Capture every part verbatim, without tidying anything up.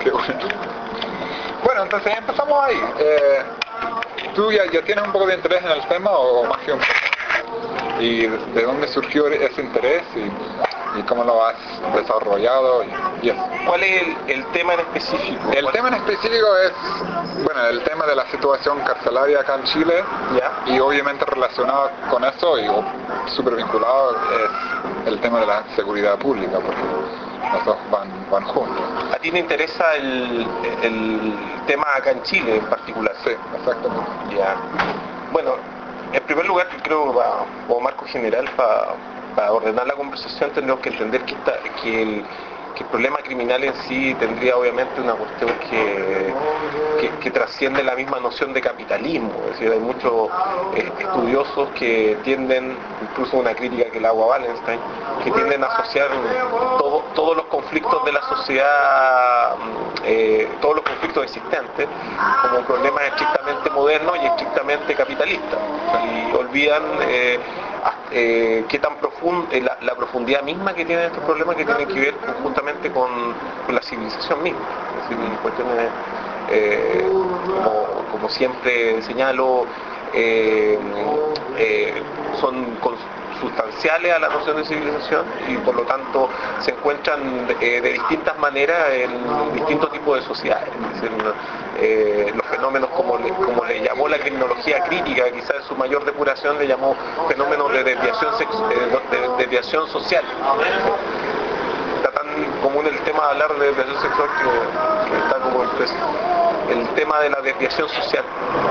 Qué bueno. Bueno, entonces empezamos ahí. Eh, ¿Tú ya, ya tienes un poco de interés en el tema o más que un poco? ¿Y de dónde surgió ese interés y, y cómo lo has desarrollado? Y, y eso. ¿Cuál es el, el tema en específico? El tema en específico es, bueno, el tema de la situación carcelaria acá en Chile. ¿Ya? Y obviamente relacionado con eso y súper vinculado es el tema de la seguridad pública, porque los dos van, van juntos. ¿A ti te interesa el, el tema acá en Chile en particular? Sí, exactamente. Ya. Bueno, en primer lugar, creo que como marco general, para pa ordenar la conversación, tendríamos que entender que, esta, que, el, que el problema criminal en sí tendría obviamente una cuestión que, que, que trasciende la misma noción de capitalismo. Es decir, hay muchos eh, estudiosos que tienden, incluso una crítica que le hago a Wallenstein, que tienden a asociar todo, todos los conflictos de la sociedad, eh, todos los conflictos existentes, como problemas estrictamente modernos y estrictamente capitalistas. Y olvidan eh, eh, qué tan profundo, eh, la, la profundidad misma que tienen estos problemas, que tienen que ver justamente con, con la civilización misma. Es decir, cuestiones, eh, como, como siempre señalo, eh, eh, son sustanciales a la noción de civilización y por lo tanto se encuentran eh, de distintas maneras en distintos tipos de sociedades. Es decir, eh, los fenómenos, como le, como le llamó la criminología crítica, quizás en su mayor depuración le llamó fenómenos de desviación, sex, de, de, de desviación social. Está tan común el tema de hablar de desviación sexual que, que está como pues, el tema de la desviación social.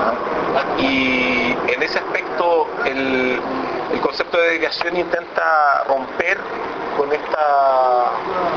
Y en ese aspecto el El concepto de desviación intenta romper con esta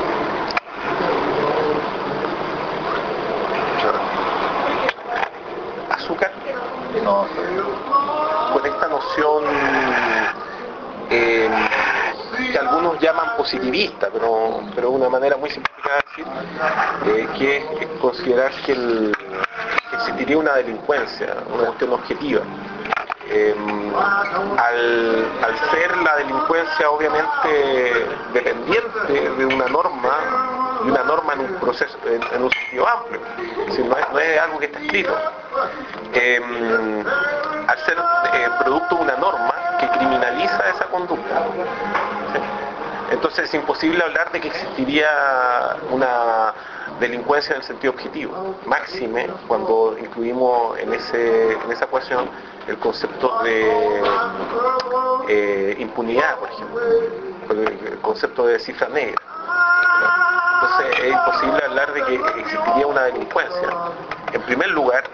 azúcar, No, con esta noción eh, que algunos llaman positivista, pero pero de una manera muy simplificada de decir, eh, que es considerar que, el, que existiría una delincuencia, una cuestión objetiva. Eh, al, al ser la delincuencia obviamente dependiente de una norma, y una norma en un proceso, en, en un sentido amplio, es decir, no es, no es algo que está escrito, eh, al ser eh, producto de una norma que criminaliza esa conducta, ¿sí? Entonces es imposible hablar de que existiría una delincuencia en el sentido objetivo, máxime cuando incluimos en, ese, en esa ecuación el concepto de eh, impunidad, por ejemplo, el concepto de cifra negra. Entonces es imposible hablar de que existiría una delincuencia. En primer lugar,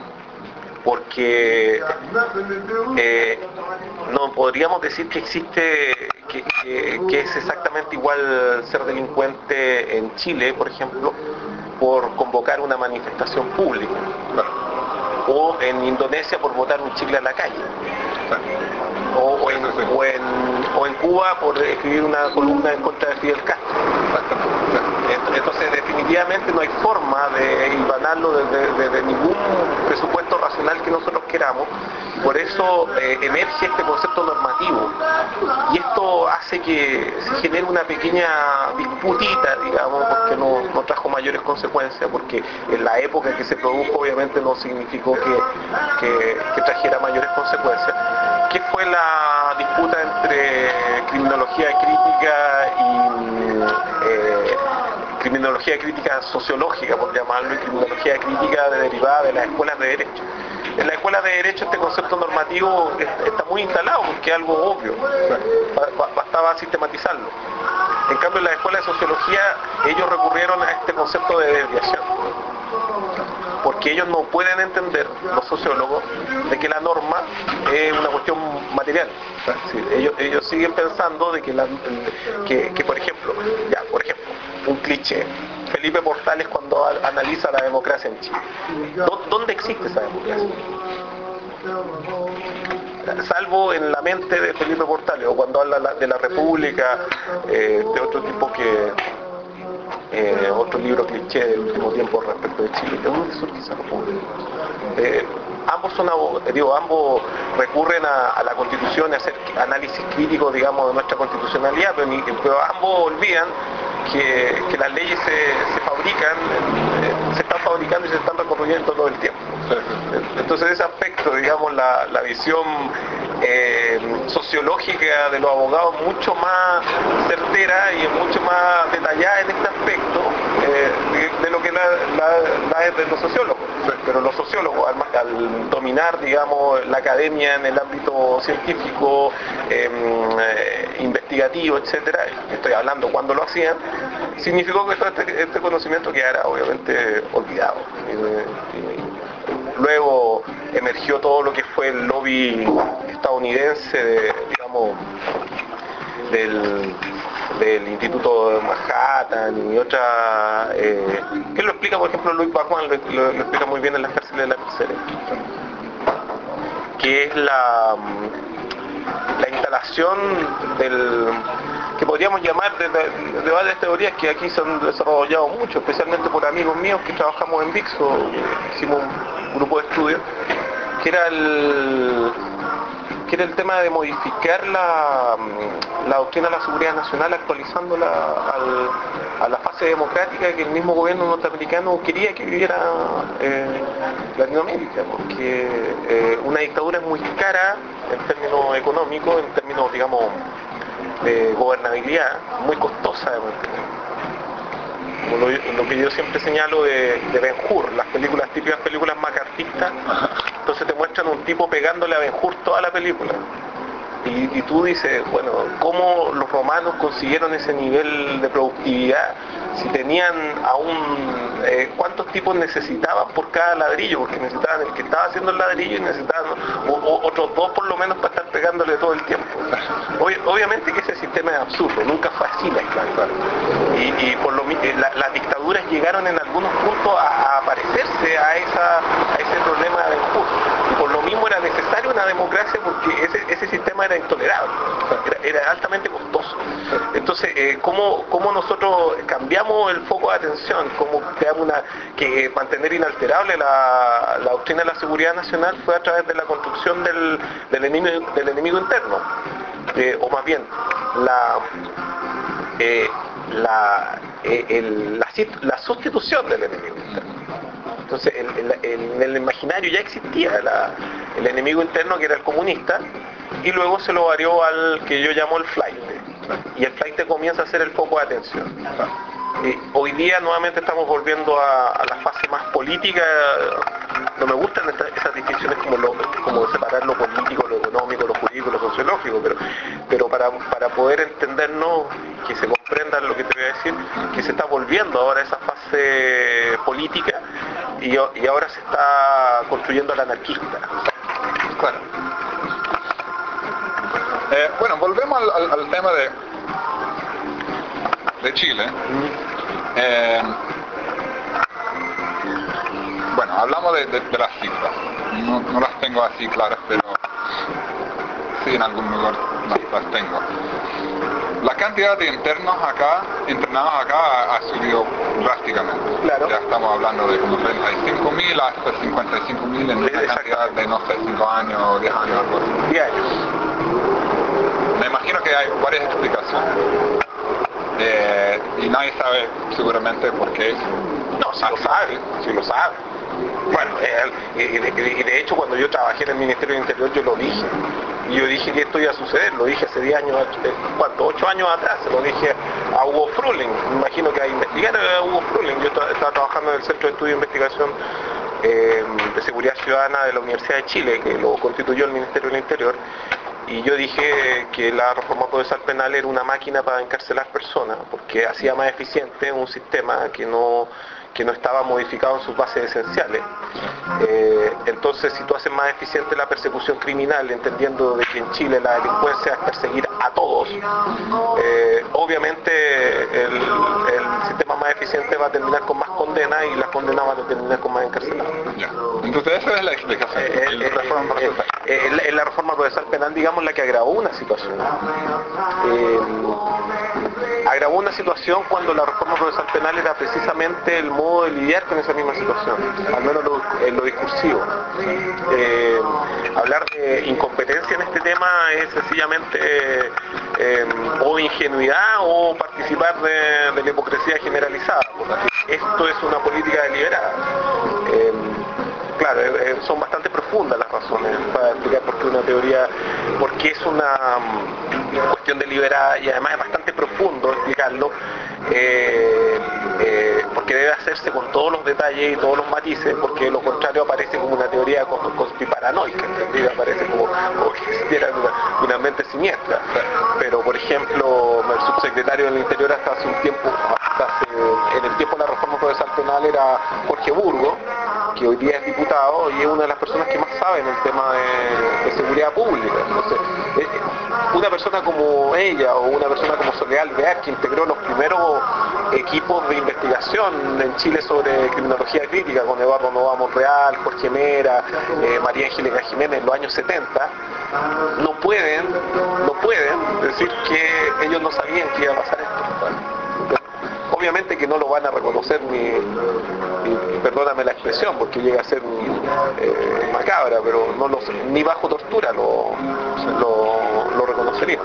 porque eh, no podríamos decir que existe, que, que, que es exactamente igual ser delincuente en Chile, por ejemplo, por convocar una manifestación pública, o en Indonesia por botar un chicle a la calle, o, o, en, o, en, o en Cuba por escribir una columna en contra de Fidel Castro. Entonces definitivamente no hay forma de hilvanarlo desde, desde ningún presupuesto racional que nosotros queramos. Por eso eh, emerge este concepto normativo y esto hace que se genere una pequeña disputita, digamos, porque no, no trajo mayores consecuencias, porque en la época que se produjo obviamente no significó que, que, que trajera mayores consecuencias, que fue la disputa entre criminología crítica y eh, criminología crítica sociológica, por llamarlo, y criminología crítica derivada de las escuelas de derecho. En la escuela de derecho este concepto normativo está muy instalado porque es algo obvio, bastaba sistematizarlo. En cambio en la escuela de sociología ellos recurrieron a este concepto de desviación, porque ellos no pueden entender, los sociólogos, de que la norma es una cuestión material. Sí, ellos, ellos siguen pensando de que, la, que, que por ejemplo, ya, por ejemplo, un cliché, Felipe Portales cuando a, analiza la democracia en Chile. ¿Dónde existe esa democracia? Salvo en la mente de Felipe Portales, o cuando habla de la República, eh, de otro tipo que eh, otro libro cliché del último tiempo respecto de Chile. ¿De dónde surge esa República? Eh, ambos son digo, ambos recurren a, a la Constitución, a hacer análisis crítico, digamos, de nuestra constitucionalidad, pero, pero ambos olvidan que, que las leyes se, se fabrican en, y se están recorriendo todo el tiempo. Entonces ese aspecto, digamos, la, la visión eh, sociológica de los abogados mucho más certera y mucho más detallada en este aspecto eh, de, de lo que la, la, la es de los sociólogos. Pero los sociólogos, al, al dominar, digamos, la academia en el ámbito científico, eh, eh, investigativo, etcétera, estoy hablando cuando lo hacían, significó que todo este, este conocimiento quedara obviamente olvidado. Y, y, Luego emergió todo lo que fue el lobby estadounidense, de, digamos, del, del Instituto de Manhattan y otra, eh, que lo explica, por ejemplo, Luis Bachmann, lo, lo, lo explica muy bien en las cárceles de la tercera, que es la, la instalación del, que podríamos llamar de, de, de varias teorías que aquí se han desarrollado mucho, especialmente por amigos míos que trabajamos en VIXO, hicimos un grupo de estudio, que era el que era el tema de modificar la, la doctrina de la seguridad nacional, actualizándola al, a la fase democrática que el mismo gobierno norteamericano quería que viviera eh, Latinoamérica, porque eh, una dictadura es muy cara en términos económicos, en términos, digamos, de gobernabilidad, muy costosa de mantener. Como lo, lo que yo siempre señalo de, de Ben-Hur, las películas, típicas películas macartistas, entonces te muestran un tipo pegándole a Ben-Hur toda la película. Y, y tú dices, bueno, ¿cómo los romanos consiguieron ese nivel de productividad si tenían aún, eh, cuántos tipos necesitaban por cada ladrillo? Porque necesitaban el que estaba haciendo el ladrillo y necesitaban o, o, otros dos por lo menos para estar pegándole todo el tiempo. Ob, obviamente que ese sistema es absurdo, nunca fue así la esclavitud. Y, y por lo la, las dictaduras llegaron en algunos puntos a, a parecerse a, esa, a ese problema de Ben-Hur. Y por lo mismo era necesaria una democracia porque ese, ese sistema era intolerable, era, era altamente costoso. Entonces, eh, ¿cómo, ¿cómo nosotros cambiamos el foco de atención? ¿Cómo creamos una, que mantener inalterable la, la doctrina de la seguridad nacional fue a través de la construcción del, del, enemigo, del enemigo interno? Eh, o más bien, la, eh, la, eh, el, la, la sustitución del enemigo interno. Entonces, el, el, el, en el imaginario ya existía la, el enemigo interno, que era el comunista, y luego se lo varió al que yo llamo el flight. Y el flight comienza a ser el foco de atención. Eh, hoy día nuevamente estamos volviendo a, a la fase más política. No me gustan estas, esas distinciones como, lo, como separar lo político, lo económico, lo jurídico, lo sociológico, pero, pero para, para poder entendernos, que se comprenda lo que te voy a decir, que se está volviendo ahora a esa fase política y, y ahora se está construyendo la anarquista. Claro. Eh, bueno, volvemos al, al, al tema de, de Chile. Eh, bueno, hablamos de, de, de las cifras. No, no las tengo así claras, pero sí en algún lugar las, las tengo. La cantidad de internos acá, internados acá ha, ha subido drásticamente. Claro. Ya estamos hablando de como treinta y cinco mil hasta cincuenta y cinco mil en una cantidad de, no sé, cinco años o diez años, algo así. diez años. Me imagino que hay varias explicaciones. Eh, y nadie sabe seguramente por qué. No, sí lo sabe, sí lo sabe. Bueno, eh, y, de, y de hecho cuando yo trabajé en el Ministerio del Interior yo lo dije. Y yo dije que esto iba a suceder, lo dije hace diez años, ¿cuánto? ocho años atrás, se lo dije a Hugo Fruling. Me imagino que a investigar a Hugo Fruling. Yo estaba, estaba trabajando en el Centro de Estudio e Investigación eh, de Seguridad Ciudadana de la Universidad de Chile, que lo constituyó el Ministerio del Interior. Y yo dije que la reforma procesal penal era una máquina para encarcelar personas, porque hacía más eficiente un sistema que no, que no estaba modificado en sus bases esenciales. Eh, entonces, si tú haces más eficiente la persecución criminal, entendiendo de que en Chile la delincuencia es perseguir a todos, eh, obviamente el, el sistema más eficiente va a terminar con más condenas y las condenas van a terminar con más encarcelados. Ya. Entonces esa es la explicación. Eh, el eh, reforma eh, eh, la, la reforma procesal penal, digamos, la que agravó una situación. Eh, agravó una situación cuando la reforma procesal penal era precisamente el modo de lidiar con esa misma situación, al menos lo, en lo discursivo. Eh, hablar de incompetencia en este tema es sencillamente eh, o ingenuidad o participar de, de la hipocresía generalizada, porque esto es una política deliberada. Eh, Claro, eh, son bastante profundas las razones para explicar por qué una teoría, porque es una um, cuestión deliberada y además es bastante profundo explicarlo, eh, eh, porque debe hacerse con todos los detalles y todos los matices, porque de lo contrario aparece como una teoría conspiparanoica, ¿entendés? Aparece como, como que existiera una, una mente siniestra. Pero, por ejemplo, el subsecretario del Interior hasta hace un tiempo, hasta hace, en el tiempo de la reforma procesal penal era Jorge Burgo, que hoy día es diputado y es una de las personas que más sabe en el tema de, de seguridad pública. Entonces, eh, una persona como ella o una persona como Soledad Alvear, que integró los primeros equipos de investigación en Chile sobre criminología crítica con Eduardo Novoa Monreal, Jorge Mera, eh, María Angélica Jiménez en los años setenta, no pueden, no pueden decir que ellos no sabían que iba a pasar esto. Obviamente que no lo van a reconocer ni, ni perdóname la expresión, porque llega a ser eh, macabra, pero no lo, ni bajo tortura lo, lo, lo reconocerían.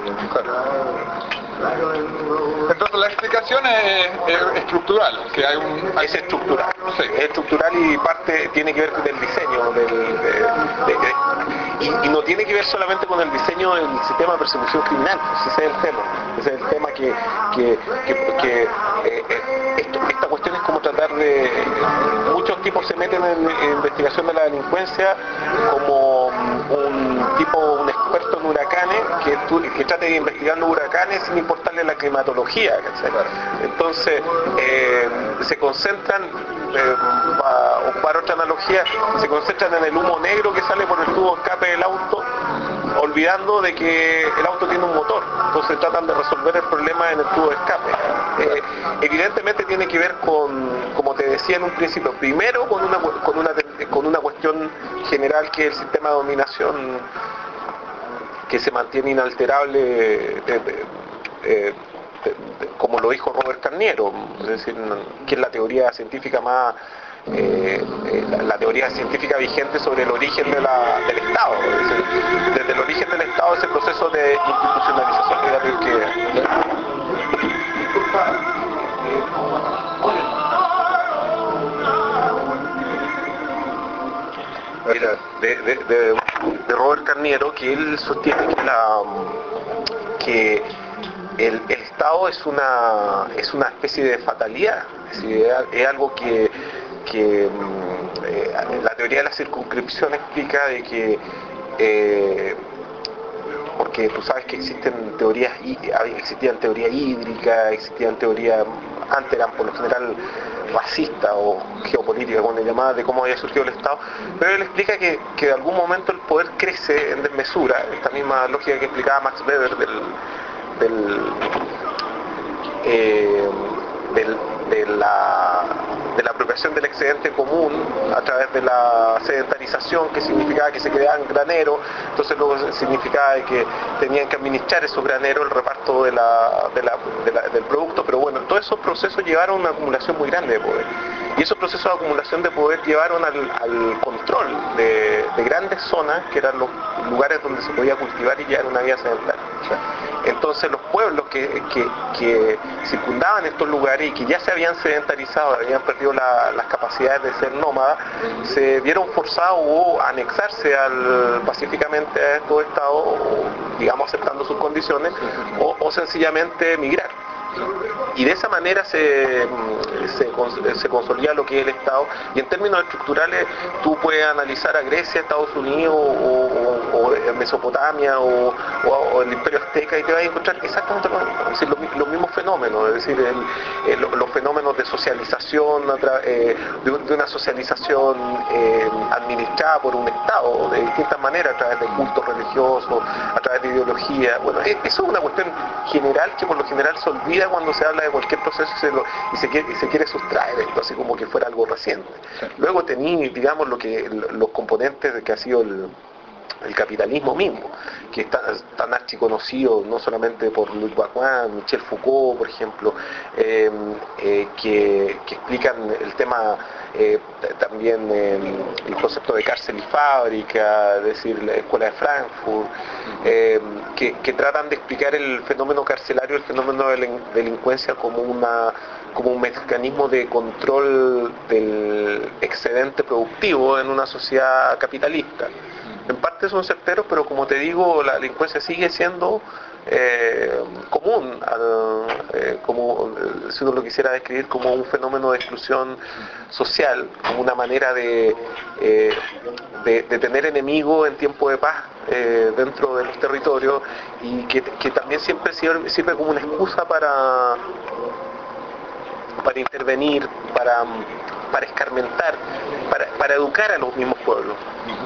Entonces la explicación es, es estructural, que hay un... Es estructural, sí. Es estructural y parte tiene que ver con el diseño del, de, de, de, y, y no tiene que ver solamente con el diseño del sistema de persecución criminal, pues ese es el tema, ese es el tema que, que, que, que eh, esto, esta cuestión es como tratar de... Muchos tipos se meten en, en investigación de la delincuencia como un tipo, un experto en huracanes que, que trate de investigar los huracanes sin importarle la climatología, ¿cachai? Entonces eh, se concentran, eh, para ocupar otra analogía, se concentran en el humo negro que sale por el tubo de escape del auto, olvidando de que el auto tiene un motor, entonces tratan de resolver el problema en el tubo de escape. Eh, evidentemente tiene que ver con, como te decía en un principio, primero con una, con una, con una cuestión general que es el sistema de dominación que se mantiene inalterable, eh, eh, como lo dijo Robert Carniero, es decir, que es la teoría científica más, eh, eh, la, la teoría científica vigente sobre el origen de la, del Estado. Es decir, desde el origen del Estado ese proceso de institucionalización que... De, de, de, de Robert Carniero, que él sostiene que la que el, el Estado es una es una especie de fatalidad, es decir, es algo que, que eh, la teoría de la circunscripción explica de que eh, porque tú sabes que existen teorías, existían teorías hídricas, existían teorías, antes eran por lo general racistas o geopolíticas, cuando llamadas de cómo había surgido el Estado, pero él explica que, que de algún momento el poder crece en desmesura, esta misma lógica que explicaba Max Weber del, del, eh, del de la de la apropiación del excedente común a través de la sedentarización, que significaba que se creaban graneros, entonces luego significaba que tenían que administrar esos graneros, el reparto de la, de la, de la, del producto, pero bueno, todos esos procesos llevaron a una acumulación muy grande de poder. Y esos procesos de acumulación de poder llevaron al, al control de, de grandes zonas, que eran los lugares donde se podía cultivar y llevar una vida sedentaria. Entonces los pueblos que, que, que circundaban estos lugares y que ya se habían sedentarizado, habían perdido la, las capacidades de ser nómadas, se vieron forzados o a anexarse al, pacíficamente a estos estados, o, digamos aceptando sus condiciones, o, o sencillamente migrar. Y de esa manera se, se, se consolida lo que es el Estado, y en términos estructurales tú puedes analizar a Grecia, Estados Unidos o, o, o Mesopotamia o, o, o el Imperio Azteca y te vas a encontrar exactamente lo mismo, es decir, los, los mismos fenómenos, es decir, el, el, los fenómenos de socialización, eh, de, de una socialización eh, administrada por un Estado de distintas maneras, a través de cultos religiosos, a través de ideología. Bueno, eso es una cuestión general que por lo general se olvida cuando se habla de cualquier proceso y se, lo, y se, quiere, y se quiere sustraer esto, así como que fuera algo reciente. Sí. Luego tení, digamos, lo que los componentes de que ha sido el, el capitalismo mismo, que es tan, tan archiconocido no solamente por Luc Bacuin, Michel Foucault, por ejemplo, eh, eh, que, que explican el tema eh, también eh, el concepto de cárcel y fábrica, es decir, la Escuela de Frankfurt, eh, que, que tratan de explicar el fenómeno carcelario, el fenómeno de la delincuencia como una como un mecanismo de control del excedente productivo en una sociedad capitalista. En parte son certeros, pero como te digo, la delincuencia sigue siendo eh, común, eh, como si uno lo quisiera describir como un fenómeno de exclusión social, como una manera de, eh, de, de tener enemigos en tiempo de paz eh, dentro de los territorios, y que, que también siempre sirve, sirve como una excusa para para intervenir, para, para escarmentar, para, para educar a los mismos pueblos.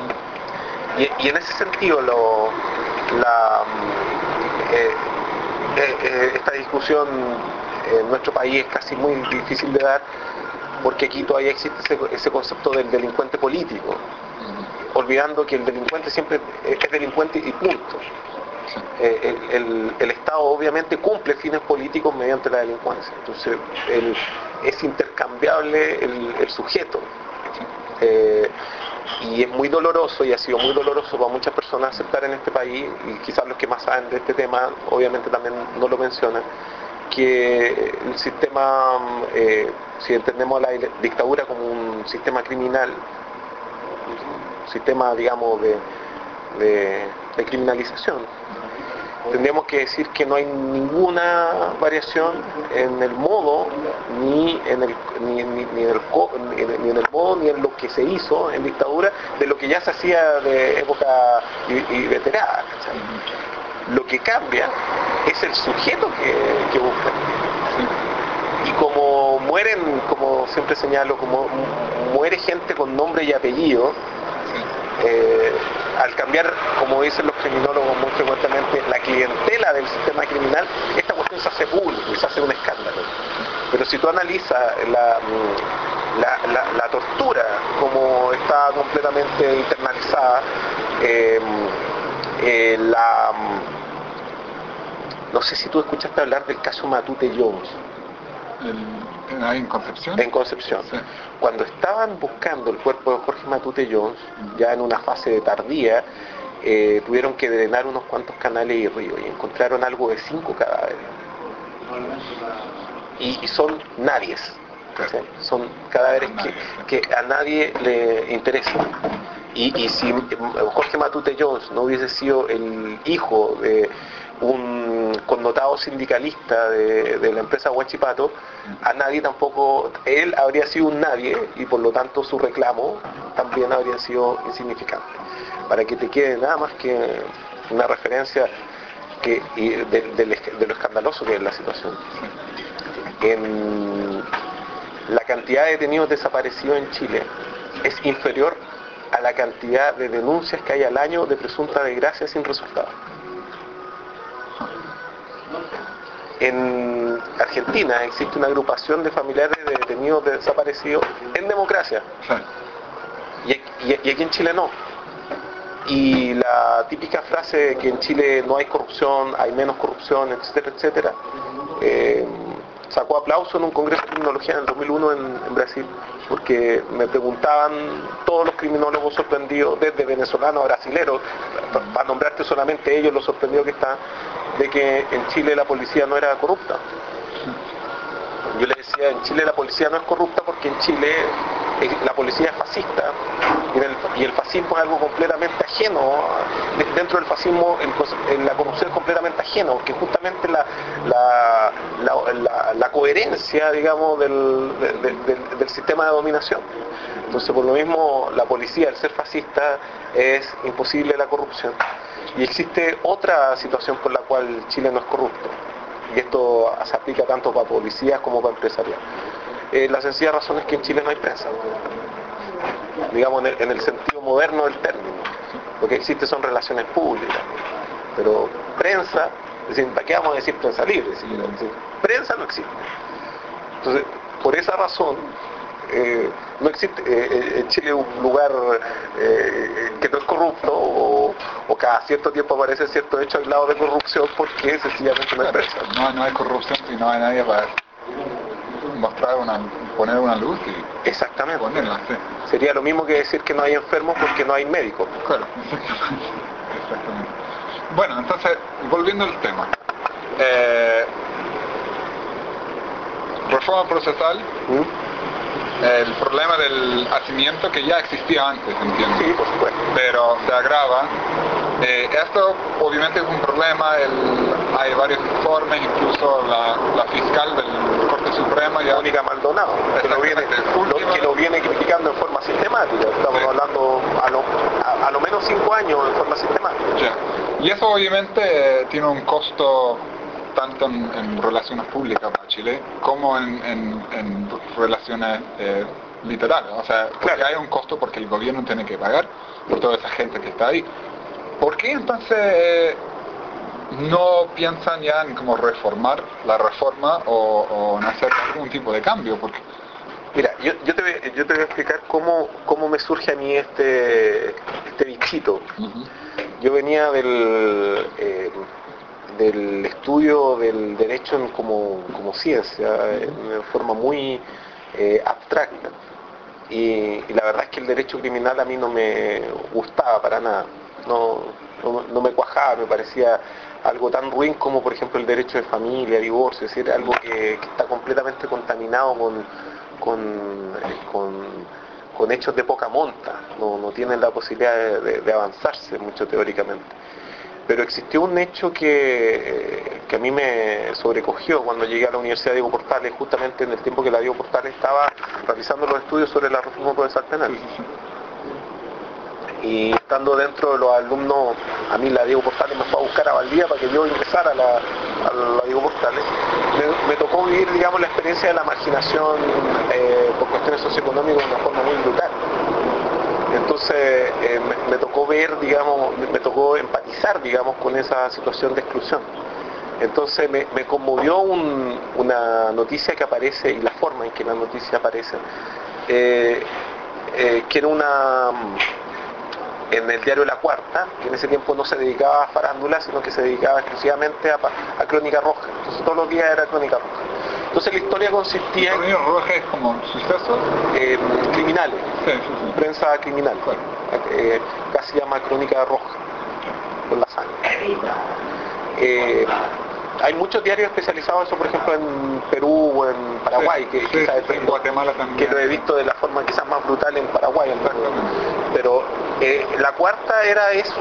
Y, y en ese sentido lo, la, eh, eh, esta discusión en nuestro país es casi muy difícil de dar, porque aquí todavía existe ese, ese concepto del delincuente político, olvidando que el delincuente siempre es delincuente y punto. El, el, el Estado obviamente cumple fines políticos mediante la delincuencia, entonces el, es intercambiable el, el sujeto, eh, y es muy doloroso, y ha sido muy doloroso para muchas personas aceptar en este país, y quizás los que más saben de este tema obviamente también no lo mencionan, que el sistema, eh, si entendemos a la dictadura como un sistema criminal, un sistema digamos de, de, de criminalización, tendríamos que decir que no hay ninguna variación en el modo, ni en el, ni, ni, ni en el, ni en el modo, ni en lo que se hizo en dictadura, de lo que ya se hacía de época y, y veterana. ¿Cachai? Lo que cambia es el sujeto que, que busca. Y como mueren, como siempre señalo, como muere gente con nombre y apellido, Eh, al cambiar, como dicen los criminólogos muy frecuentemente, la clientela del sistema criminal, esta cuestión se hace pública y se hace un escándalo. Pero si tú analizas la, la, la, la tortura, como está completamente internalizada, eh, eh, la, no sé si tú escuchaste hablar del caso Matute Jones. El, ¿Ahí en Concepción? En Concepción. Sí. Cuando estaban buscando el cuerpo de Jorge Matute Jones, uh-huh. ya en una fase tardía, eh, tuvieron que drenar unos cuantos canales y ríos y encontraron algo de cinco cadáveres. Y, y son nadies. ¿Sí? Son cadáveres que, que a nadie le interesan. Y, y si Jorge Matute Jones no hubiese sido el hijo de un connotado sindicalista de, de la empresa Huachipato, a nadie tampoco, él habría sido un nadie, y por lo tanto su reclamo también habría sido insignificante. Para que te quede nada más que una referencia que, y de, de, de lo escandaloso que es la situación. En la cantidad de detenidos desaparecidos en Chile es inferior a la cantidad de denuncias que hay al año de presunta desgracia sin resultado. En Argentina existe una agrupación de familiares de detenidos desaparecidos en democracia. Y, y, y aquí en Chile no. Y la típica frase de que en Chile no hay corrupción, hay menos corrupción, etcétera, etcétera, eh, sacó aplauso en un congreso de criminología en el dos mil uno en, en Brasil, porque me preguntaban todos los criminólogos sorprendidos, desde venezolanos a brasileros, para, para nombrarte solamente ellos, lo sorprendidos que están, de que en Chile la policía no era corrupta. Yo le decía, en Chile la policía no es corrupta porque en Chile la policía es fascista, y el, y el fascismo es algo completamente ajeno. Dentro del fascismo el, la corrupción es completamente ajeno, que justamente la, la, la, la, la coherencia, digamos, del, del, del, del sistema de dominación. Entonces, por lo mismo, la policía, al ser fascista, es imposible la corrupción. Y existe otra situación por la cual Chile no es corrupto, y esto se aplica tanto para policías como para empresarios. Eh, la sencilla razón es que en Chile no hay prensa, digamos en el, en el sentido moderno del término. Lo que existe son relaciones públicas, pero prensa, es decir, ¿para qué vamos a decir prensa libre? Es decir, prensa no existe. Entonces, por esa razón, eh, no existe eh, en Chile un lugar eh, que no es corrupto o, o cada cierto tiempo aparece cierto hecho aislado de corrupción porque sencillamente no hay Claro, prensa. no, no hay corrupción y no hay nadie para mostrar una, poner una luz y Exactamente. ponerla, sí. Sería lo mismo que decir que no hay enfermos porque no hay médicos. Claro, exactamente. Exactamente. Bueno, entonces, volviendo al tema. Eh, reforma procesal, ¿Mm? el problema del hacimiento que ya existía antes, entiendo. Sí, por supuesto. Pero se agrava. Eh, esto obviamente es un problema, el, hay varios informes, incluso la, la fiscal del Corte Suprema ya... Mónica Maldonado, que lo, viene, lo, que lo viene criticando en forma sistemática. Estamos sí. hablando a lo, a, a lo menos cinco años en forma sistemática. Ya. Y eso obviamente eh, tiene un costo tanto en, en relaciones públicas para Chile como en, en, en relaciones eh, literales. O sea, porque claro. hay un costo porque el gobierno tiene que pagar por toda esa gente que está ahí. ¿Por qué entonces eh, no piensan ya en cómo reformar la reforma o, o en hacer algún tipo de cambio? Porque... Mira, yo, yo, te voy, yo te voy a explicar cómo, cómo me surge a mí este, este bichito. Uh-huh. Yo venía del, eh, del estudio del derecho en como, como ciencia, uh-huh. de forma muy eh, abstracta. Y, y la verdad es que el derecho criminal a mí no me gustaba para nada. No, no, no me cuajaba, me parecía algo tan ruin como por ejemplo el derecho de familia, divorcio, es decir, algo que, que está completamente contaminado con, con, con, con hechos de poca monta, no, no tienen la posibilidad de, de, de avanzarse mucho teóricamente. Pero existió un hecho que, que a mí me sobrecogió cuando llegué a la Universidad Diego Portales, justamente en el tiempo que la Diego Portales estaba realizando los estudios sobre la reforma procesal penal. Y estando dentro de los alumnos, a mí la Diego Portales me fue a buscar a Valdivia para que yo ingresara a la, a la Diego Portales. Me, me tocó vivir, digamos, la experiencia de la marginación eh, por cuestiones socioeconómicas de una forma muy brutal. Entonces eh, me, me tocó ver, digamos, me, me tocó empatizar, digamos, con esa situación de exclusión. Entonces me, me conmovió un, una noticia que aparece y la forma en que la noticia aparece, eh, eh, que era una... en el diario La Cuarta, que en ese tiempo no se dedicaba a farándula, sino que se dedicaba exclusivamente a, a Crónica Roja. Entonces todos los días era Crónica Roja. Entonces la historia consistía en... ¿Crónica Roja es como sucesos? Eh, criminales, sí, sí, sí. Prensa criminal, claro. eh, casi se llama Crónica Roja, con la sangre. Eh, hay muchos diarios especializados en eso, por ejemplo en Perú o en Paraguay, sí, que, sí, quizás sí, en Guatemala también. Que lo he visto de la forma quizás más brutal en Paraguay, en pero eh, la cuarta era eso,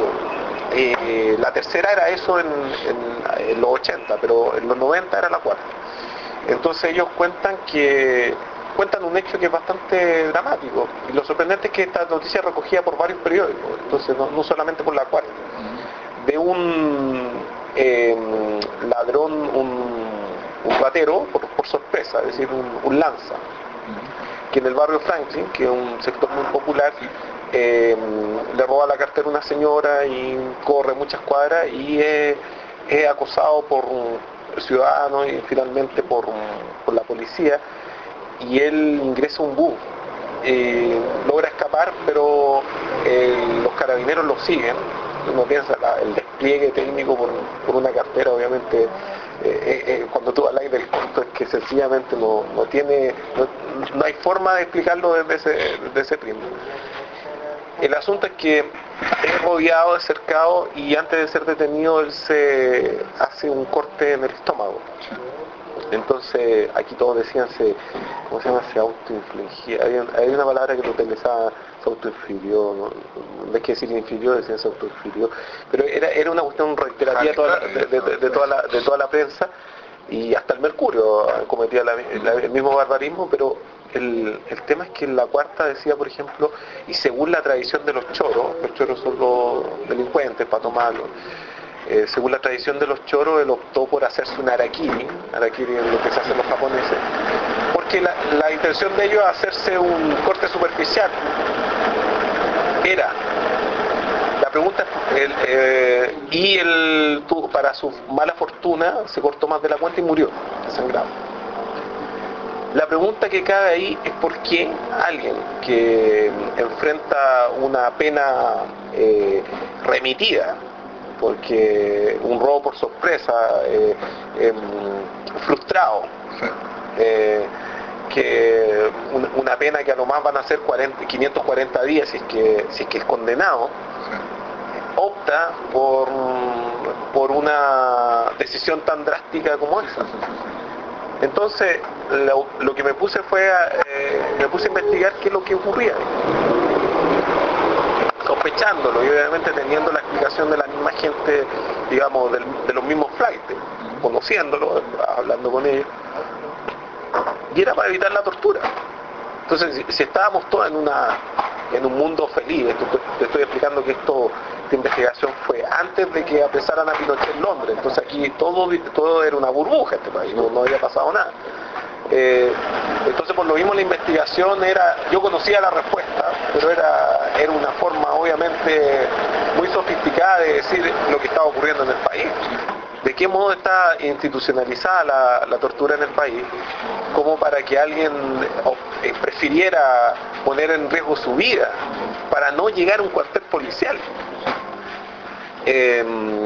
eh, la tercera era eso en, en, en los ochenta, pero en los noventa era la cuarta. Entonces ellos cuentan que cuentan un hecho que es bastante dramático, y lo sorprendente es que esta noticia es recogida por varios periódicos, entonces no, no solamente por la cuarta, de un eh, ladrón, un, un ratero, por, por sorpresa, es decir, un, un lanza, que en el barrio Franklin, que es un sector muy popular, eh, le roba la cartera a una señora y corre muchas cuadras y es, es acosado por ciudadanos y finalmente por, por la policía, y él ingresa a un bus, eh, logra escapar, pero eh, los carabineros lo siguen. Uno piensa la, el despliegue técnico por, por una cartera, obviamente, eh, eh, cuando tú hablas del costo, es que sencillamente no, no tiene, no, no hay forma de explicarlo desde ese, desde ese prisma. El asunto es que es rodeado, es cercado, y antes de ser detenido él se hace un corte en el estómago. Entonces aquí todos decían, se, ¿cómo se llama? Se autoinfligía. Hay, hay una palabra que lo utilizaba, se autoinfirió, ¿no? En vez que decir infirió, decían se autoinfirió. Pero era, era una cuestión reiterativa toda la, de, de, de, de, toda la, de toda la prensa, y hasta el Mercurio cometía la, la, el mismo barbarismo, pero el, el tema es que en la cuarta decía, por ejemplo, y según la tradición de los choros, los choros son los delincuentes para tomarlo, Eh, según la tradición de los choros, él optó por hacerse un harakiri, harakiri es lo que se hacen los japoneses, porque la, la intención de ellos es hacerse un corte superficial. Era, la pregunta es, el, eh, y él, para su mala fortuna, se cortó más de la cuenta y murió, desangrado. La pregunta que cabe ahí es por qué alguien que enfrenta una pena eh, remitida, porque un robo por sorpresa, eh, eh, frustrado, eh, que una pena que a lo más van a ser cuarenta, quinientos cuarenta días si es que, si es que es condenado, opta por, por una decisión tan drástica como esa. Entonces, lo, lo que me puse fue, a, eh, me puse a investigar qué es lo que ocurría, sospechándolo y obviamente teniendo la explicación de la misma gente, digamos, del, de los mismos flights, conociéndolo, hablando con ellos, y era para evitar la tortura. Entonces, si, si estábamos todos en una en un mundo feliz, esto, te estoy explicando que esto, esta investigación fue antes de que apresaran a Pinochet en Londres, entonces aquí todo, todo era una burbuja este país, no, no había pasado nada. Eh, entonces por lo mismo la investigación era, yo conocía la respuesta, pero era, era una forma obviamente muy sofisticada de decir lo que estaba ocurriendo en el país. ¿De qué modo está institucionalizada la, la tortura en el país? Como para que alguien eh, prefiriera poner en riesgo su vida para no llegar a un cuartel policial. Eh,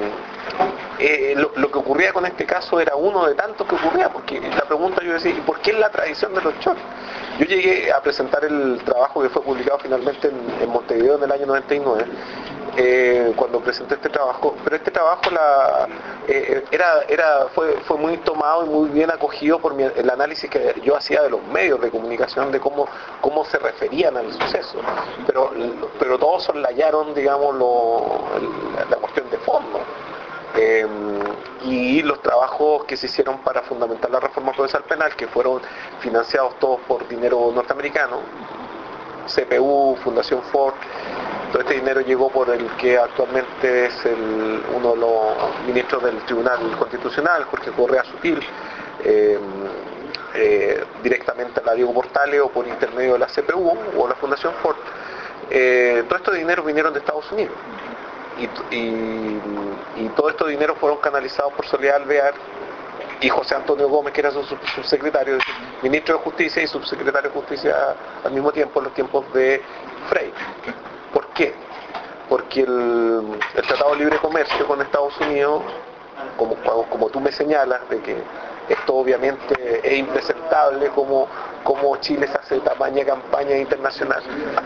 eh, lo, lo que ocurría con este caso era uno de tantos que ocurría, porque la pregunta yo decía, ¿y por qué es la tradición de los choques? Yo llegué a presentar el trabajo que fue publicado finalmente en, en Montevideo en el año noventa y nueve, eh, cuando presenté este trabajo, pero este trabajo la, eh, era, era, fue, fue muy tomado y muy bien acogido por mi, el análisis que yo hacía de los medios de comunicación, de cómo, cómo se referían al suceso, pero, pero todos soslayaron, digamos, lo, la, la cuestión de fondo. Eh, y los trabajos que se hicieron para fundamentar la reforma procesal penal, que fueron financiados todos por dinero norteamericano, C P U, Fundación Ford, todo este dinero llegó por el que actualmente es el, uno de los ministros del Tribunal Constitucional, Jorge Correa Sutil, eh, eh, directamente a la Diego Portales o por intermedio de la C P U o la Fundación Ford. Eh, todo estos dineros vinieron de Estados Unidos. Y, y, y todos estos dineros fueron canalizados por Soledad Alvear y José Antonio Gómez, que era su subsecretario, ministro de Justicia y subsecretario de Justicia al mismo tiempo, en los tiempos de Frei. ¿Por qué? Porque el, el Tratado de Libre Comercio con Estados Unidos, como, como tú me señalas, de que esto obviamente es impresentable, como, como Chile se hace tamaña campaña internacional,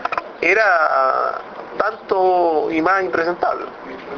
era tanto y más impresentable,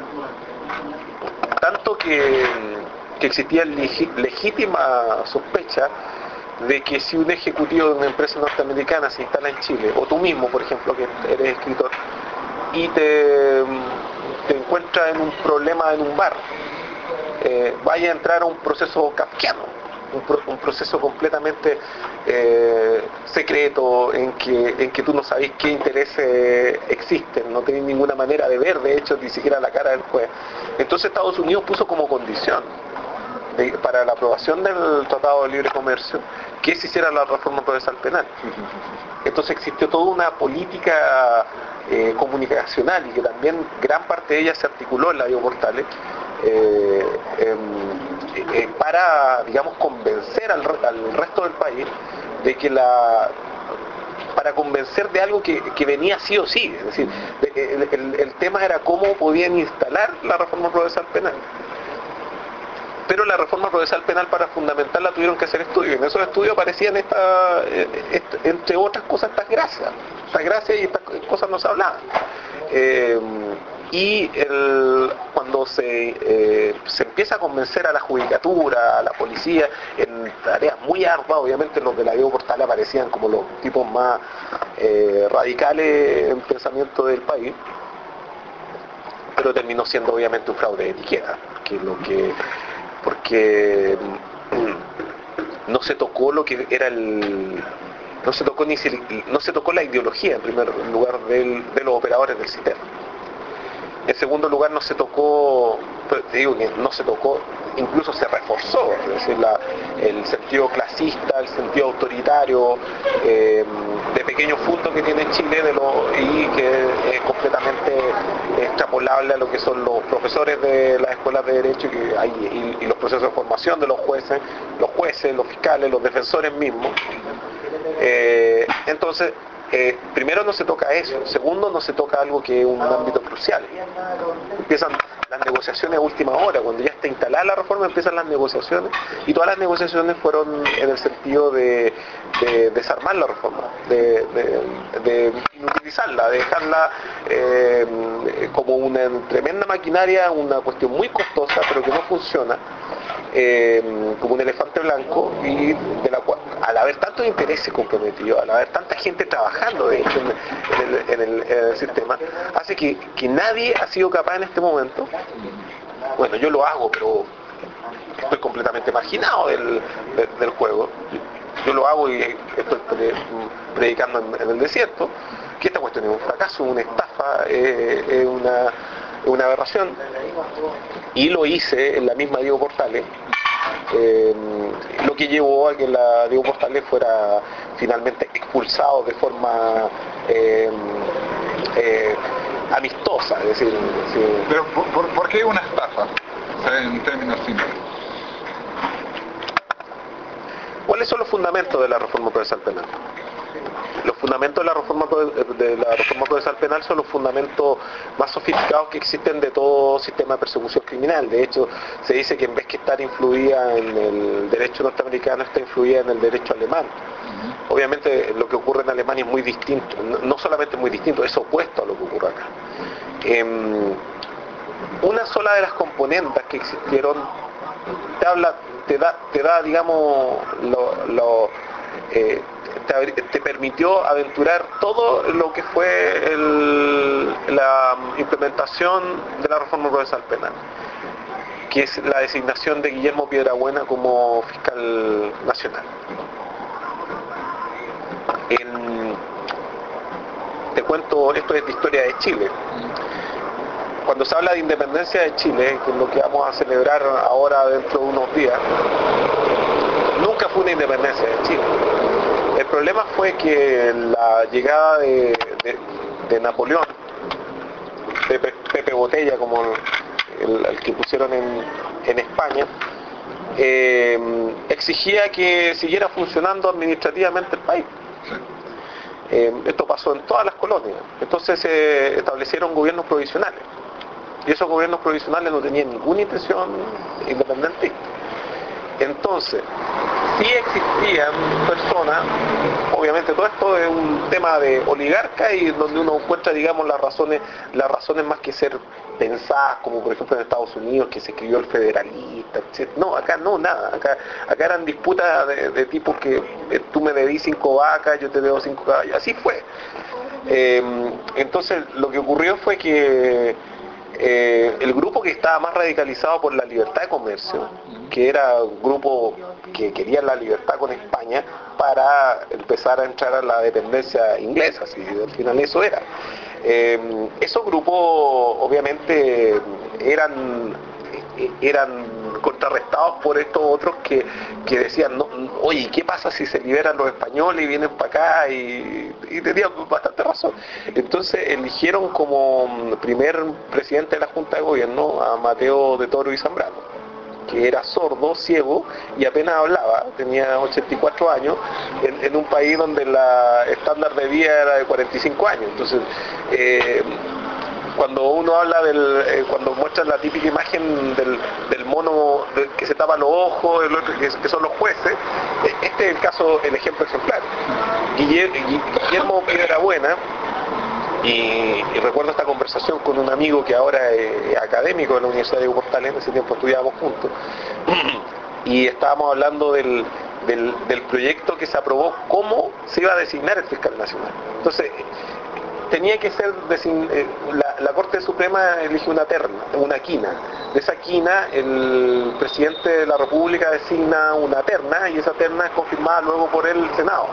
tanto que, que existía legi, legítima sospecha de que si un ejecutivo de una empresa norteamericana se instala en Chile, o tú mismo, por ejemplo, que eres escritor, y te, te encuentras en un problema en un bar, eh, vaya a entrar a un proceso kafkiano, un, pro, un proceso completamente eh, secreto, en que, en que tú no sabes qué intereses existen, no tenés ninguna manera de ver, de hecho, ni siquiera la cara del juez. Entonces Estados Unidos puso como condición de, para la aprobación del Tratado de Libre Comercio que se hiciera la reforma procesal penal. Entonces existió toda una política eh, comunicacional y que también gran parte de ella se articuló en la Diego Portales eh, eh, eh, para, digamos, convencer al, al resto del país de que la para convencer de algo que, que venía sí o sí, es decir, el, el, el tema era cómo podían instalar la reforma procesal penal. Pero la reforma procesal penal, para fundamentarla, tuvieron que hacer estudios. En esos estudios aparecían, esta, esta, entre otras cosas, estas gracias. Estas gracias y estas cosas no se hablaban. Eh, y el, cuando se, eh, se empieza a convencer a la judicatura, a la policía, en tareas muy arduas, obviamente los de la Diego Portales aparecían como los tipos más eh, radicales en pensamiento del país, pero terminó siendo obviamente un fraude de etiqueta, que lo que porque no se tocó lo que era el no se tocó ni no se tocó la ideología en primer lugar del, de los operadores del sistema. En segundo lugar, no se tocó, digo que no se tocó, incluso se reforzó, es decir, la, el sentido clasista, el sentido autoritario, eh, de pequeño punto que tiene Chile de lo, y que es completamente extrapolable a lo que son los profesores de las escuelas de derecho que hay, y, y los procesos de formación de los jueces, los jueces, los fiscales, los defensores mismos. Eh, entonces, eh, primero no se toca eso, segundo no se toca algo que es un ámbito crucial. Empiezan las negociaciones a última hora, cuando ya está instalada la reforma empiezan las negociaciones, y todas las negociaciones fueron en el sentido de, de desarmar la reforma, de, de, de inutilizarla, de dejarla eh, como una tremenda maquinaria, una cuestión muy costosa pero que no funciona, eh, como un elefante blanco, y de la cual, al haber tantos intereses comprometidos, al haber tanta gente trabajando de hecho en el, en el, en el sistema, hace que, que nadie ha sido capaz en este momento. Bueno, yo lo hago, pero estoy completamente marginado del, del, del juego. Yo lo hago y estoy predicando en, en el desierto, que esta cuestión es un fracaso, una estafa, eh, es una, una aberración. Y lo hice en la misma Diego Portales, eh, lo que llevó a que la Diego Portales fuera finalmente expulsado de forma eh, eh, amistosa, es decir, sí. Pero ¿por, por, ¿por qué una estafa? O sea, en términos simples. ¿Cuáles son los fundamentos de la reforma procesal penal? Los fundamentos de la reforma de la reforma procesal penal son los fundamentos más sofisticados que existen de todo sistema de persecución criminal. De hecho, se dice que en vez que estar influida en el derecho norteamericano, está influida en el derecho alemán. Obviamente lo que ocurre en Alemania es muy distinto, no solamente muy distinto, es opuesto a lo que ocurre acá. Eh, una sola de las componentes que existieron te habla, te da, te da digamos, lo, lo, eh, te, te permitió aventurar todo lo que fue el, la implementación de la reforma procesal penal, que es la designación de Guillermo Piedrabuena como fiscal nacional. En, te cuento, esto es de historia de Chile. Cuando se habla de independencia de Chile, que es lo que vamos a celebrar ahora dentro de unos días, nunca fue una independencia de Chile. El problema fue que la llegada de, de, de Napoleón, Pepe, Pepe Botella, como el, el que pusieron en, en España, eh, exigía que siguiera funcionando administrativamente el país. Eh, esto pasó en todas las colonias. Entonces se eh, establecieron gobiernos provisionales. Y esos gobiernos provisionales no tenían ninguna intención independentista. Entonces, sí existían personas, obviamente todo esto es un tema de oligarca y donde uno encuentra, digamos, las razones, las razones más que ser pensadas, como por ejemplo en Estados Unidos, que se escribió el federalista, etcétera. No, acá no, nada. Acá, acá eran disputas de, de tipo que eh, tú me debís cinco vacas, yo te debo cinco caballos. Así fue. Eh, entonces, lo que ocurrió fue que Eh, el grupo que estaba más radicalizado por la libertad de comercio, que era un grupo que quería la libertad con España para empezar a entrar a la dependencia inglesa, si al final eso era. Eh, esos grupos obviamente eran eran contrarrestados por estos otros que, que decían, no, oye, ¿qué pasa si se liberan los españoles y vienen para acá? Y, y tenían bastante razón. Entonces eligieron como primer presidente de la Junta de Gobierno a Mateo de Toro y Zambrano, que era sordo, ciego y apenas hablaba, tenía ochenta y cuatro años, en, en un país donde la estándar de vida era de cuarenta y cinco años. Entonces, eh, cuando uno habla del, eh, cuando muestran la típica imagen del, del mono de, que se tapa los ojos, el otro, que, que son los jueces, eh, este es el caso, el ejemplo ejemplar. Guillermo, Guillermo Piedrabuena, y, y recuerdo esta conversación con un amigo que ahora es académico de la Universidad de Diego Portales, en ese tiempo estudiábamos juntos, y estábamos hablando del, del, del proyecto que se aprobó, cómo se iba a designar el fiscal nacional. Entonces, tenía que ser, la, la Corte Suprema elige una terna, una quina. De esa quina el presidente de la República designa una terna y esa terna es confirmada luego por el Senado.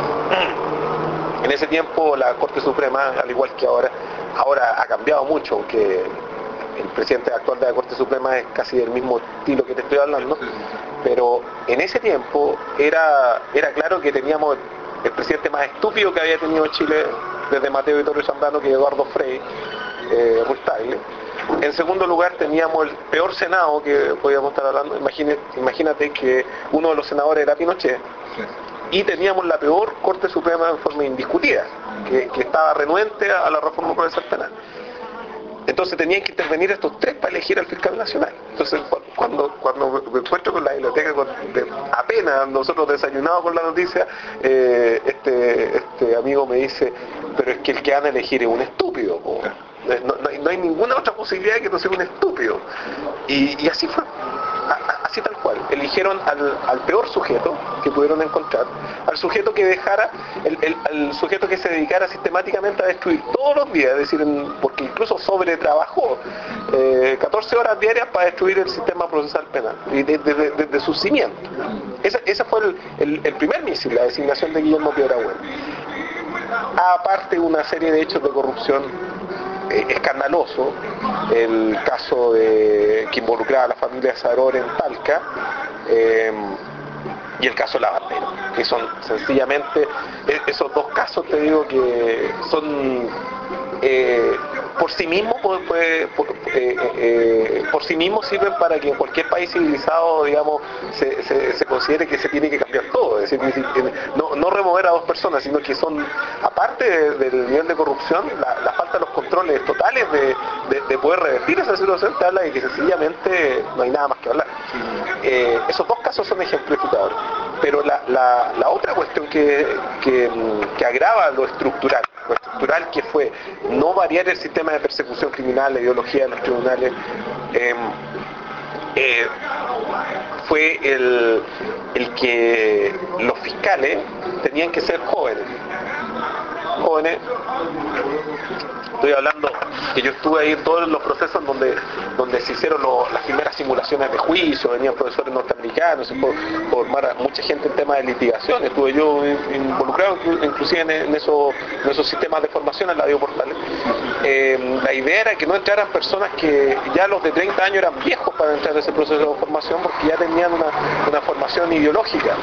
En ese tiempo la Corte Suprema, al igual que ahora, ahora ha cambiado mucho, aunque el presidente actual de la Corte Suprema es casi del mismo estilo que te estoy hablando, pero en ese tiempo era, era claro que teníamos el presidente más estúpido que había tenido Chile desde Mateo de Toro y Zambrano, que es Eduardo Frei, eh, Ruiz Tagle. En segundo lugar teníamos el peor Senado que podíamos estar hablando. Imagínate, imagínate que uno de los senadores era Pinochet. Sí. y teníamos la peor Corte Suprema en forma indiscutida, que, que estaba renuente a la reforma procesal penal. Entonces tenían que intervenir estos tres para elegir al fiscal nacional. Entonces cuando, cuando me encuentro con la biblioteca, con, de, apenas nosotros desayunamos con la noticia, eh, este, este amigo me dice, pero es que el que van a elegir es un estúpido. Po. No, no, hay, no hay ninguna otra posibilidad de que no sea un estúpido. Y, y así fue. Así tal cual, eligieron al, al peor sujeto que pudieron encontrar, al sujeto que dejara, el, el, al sujeto que se dedicara sistemáticamente a destruir todos los días, es decir, en, porque incluso sobretrabajó eh, catorce horas diarias para destruir el sistema procesal penal, desde de, de, de, de su cimiento. Ese, ese fue el, el, el primer misil, la designación de Guillermo Piedrabuena. Aparte una serie de hechos de corrupción escandaloso, el caso de, que involucraba a la familia Saror en Talca, eh, y el caso Lavandero, que son sencillamente esos dos casos, te digo, que son eh, por sí mismos por, por, por, eh, eh, por sí mismos sirven para que en cualquier país civilizado, digamos, se, se, se considere que se tiene que cambiar todo, es decir, no, no remover a dos personas, sino que son, aparte de, del nivel de corrupción, la, la falta de los controles totales de, de, de poder revertir esa situación, te habla de que sencillamente no hay nada más que hablar. Eh, esos dos casos son ejemplificadores, pero la, la, la otra cuestión que, que, que agrava lo estructural, lo estructural que fue no variar el sistema de persecución criminal, la ideología de los tribunales, eh, eh, fue el, el que los fiscales tenían que ser jóvenes. Jóvenes, estoy hablando que yo estuve ahí en todos los procesos donde, donde se hicieron lo, las primeras simulaciones de juicio, venían profesores norteamericanos, se formar mucha gente en temas de litigación, estuve yo involucrado inclusive en, en, esos, en esos sistemas de formación en la Bioportales. Eh, la idea era que no entraran personas que ya los de treinta años eran viejos para entrar en ese proceso de formación porque ya tenían una, una formación ideológica.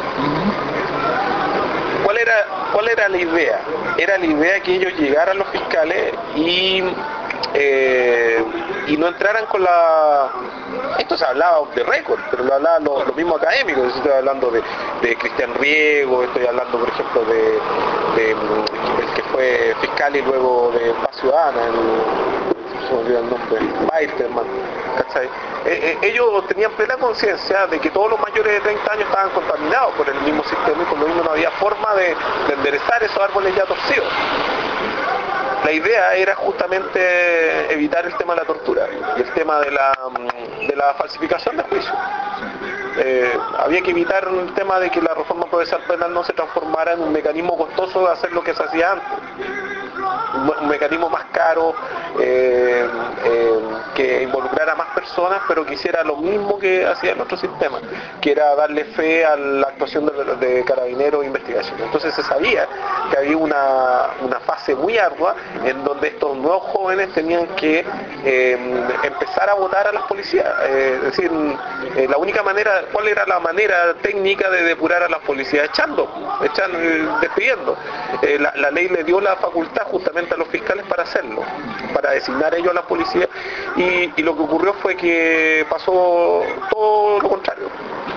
¿Cuál era, ¿Cuál era la idea? Era la idea que ellos llegaran los fiscales y, eh, y no entraran con la... Esto se hablaba de récord, pero lo hablaban los, los mismos académicos. Estoy hablando de, de Cristian Riego, estoy hablando, por ejemplo, de, de, de el que fue fiscal y luego de Paz Ciudadana, el, se me olvidó el nombre, Weiterman, ¿cachai? Eh, eh, ellos tenían plena conciencia de que todos los mayores de treinta años estaban contaminados por el mismo sistema y por lo mismo no había forma de, de enderezar esos árboles ya torcidos. La idea era justamente evitar el tema de la tortura y el tema de la, de la falsificación de juicio. Eh, había que evitar el tema de que la reforma procesal penal no se transformara en un mecanismo costoso de hacer lo que se hacía antes. Un, un mecanismo más caro, eh, eh, que involucrara a más personas, pero que hiciera lo mismo que hacía el otro sistema, que era darle fe a la actuación de, de carabineros e investigación. Entonces se sabía que había una, una fase muy ardua en donde estos nuevos jóvenes tenían que eh, empezar a votar a las policías. Eh, es decir, eh, la única manera, ¿cuál era la manera técnica de depurar a las policías? Echando, echando despidiendo. Eh, la, la ley le dio la facultad justamente a los fiscales para hacerlo, para designar ellos a la policía, y, y lo que ocurrió fue que pasó todo lo contrario.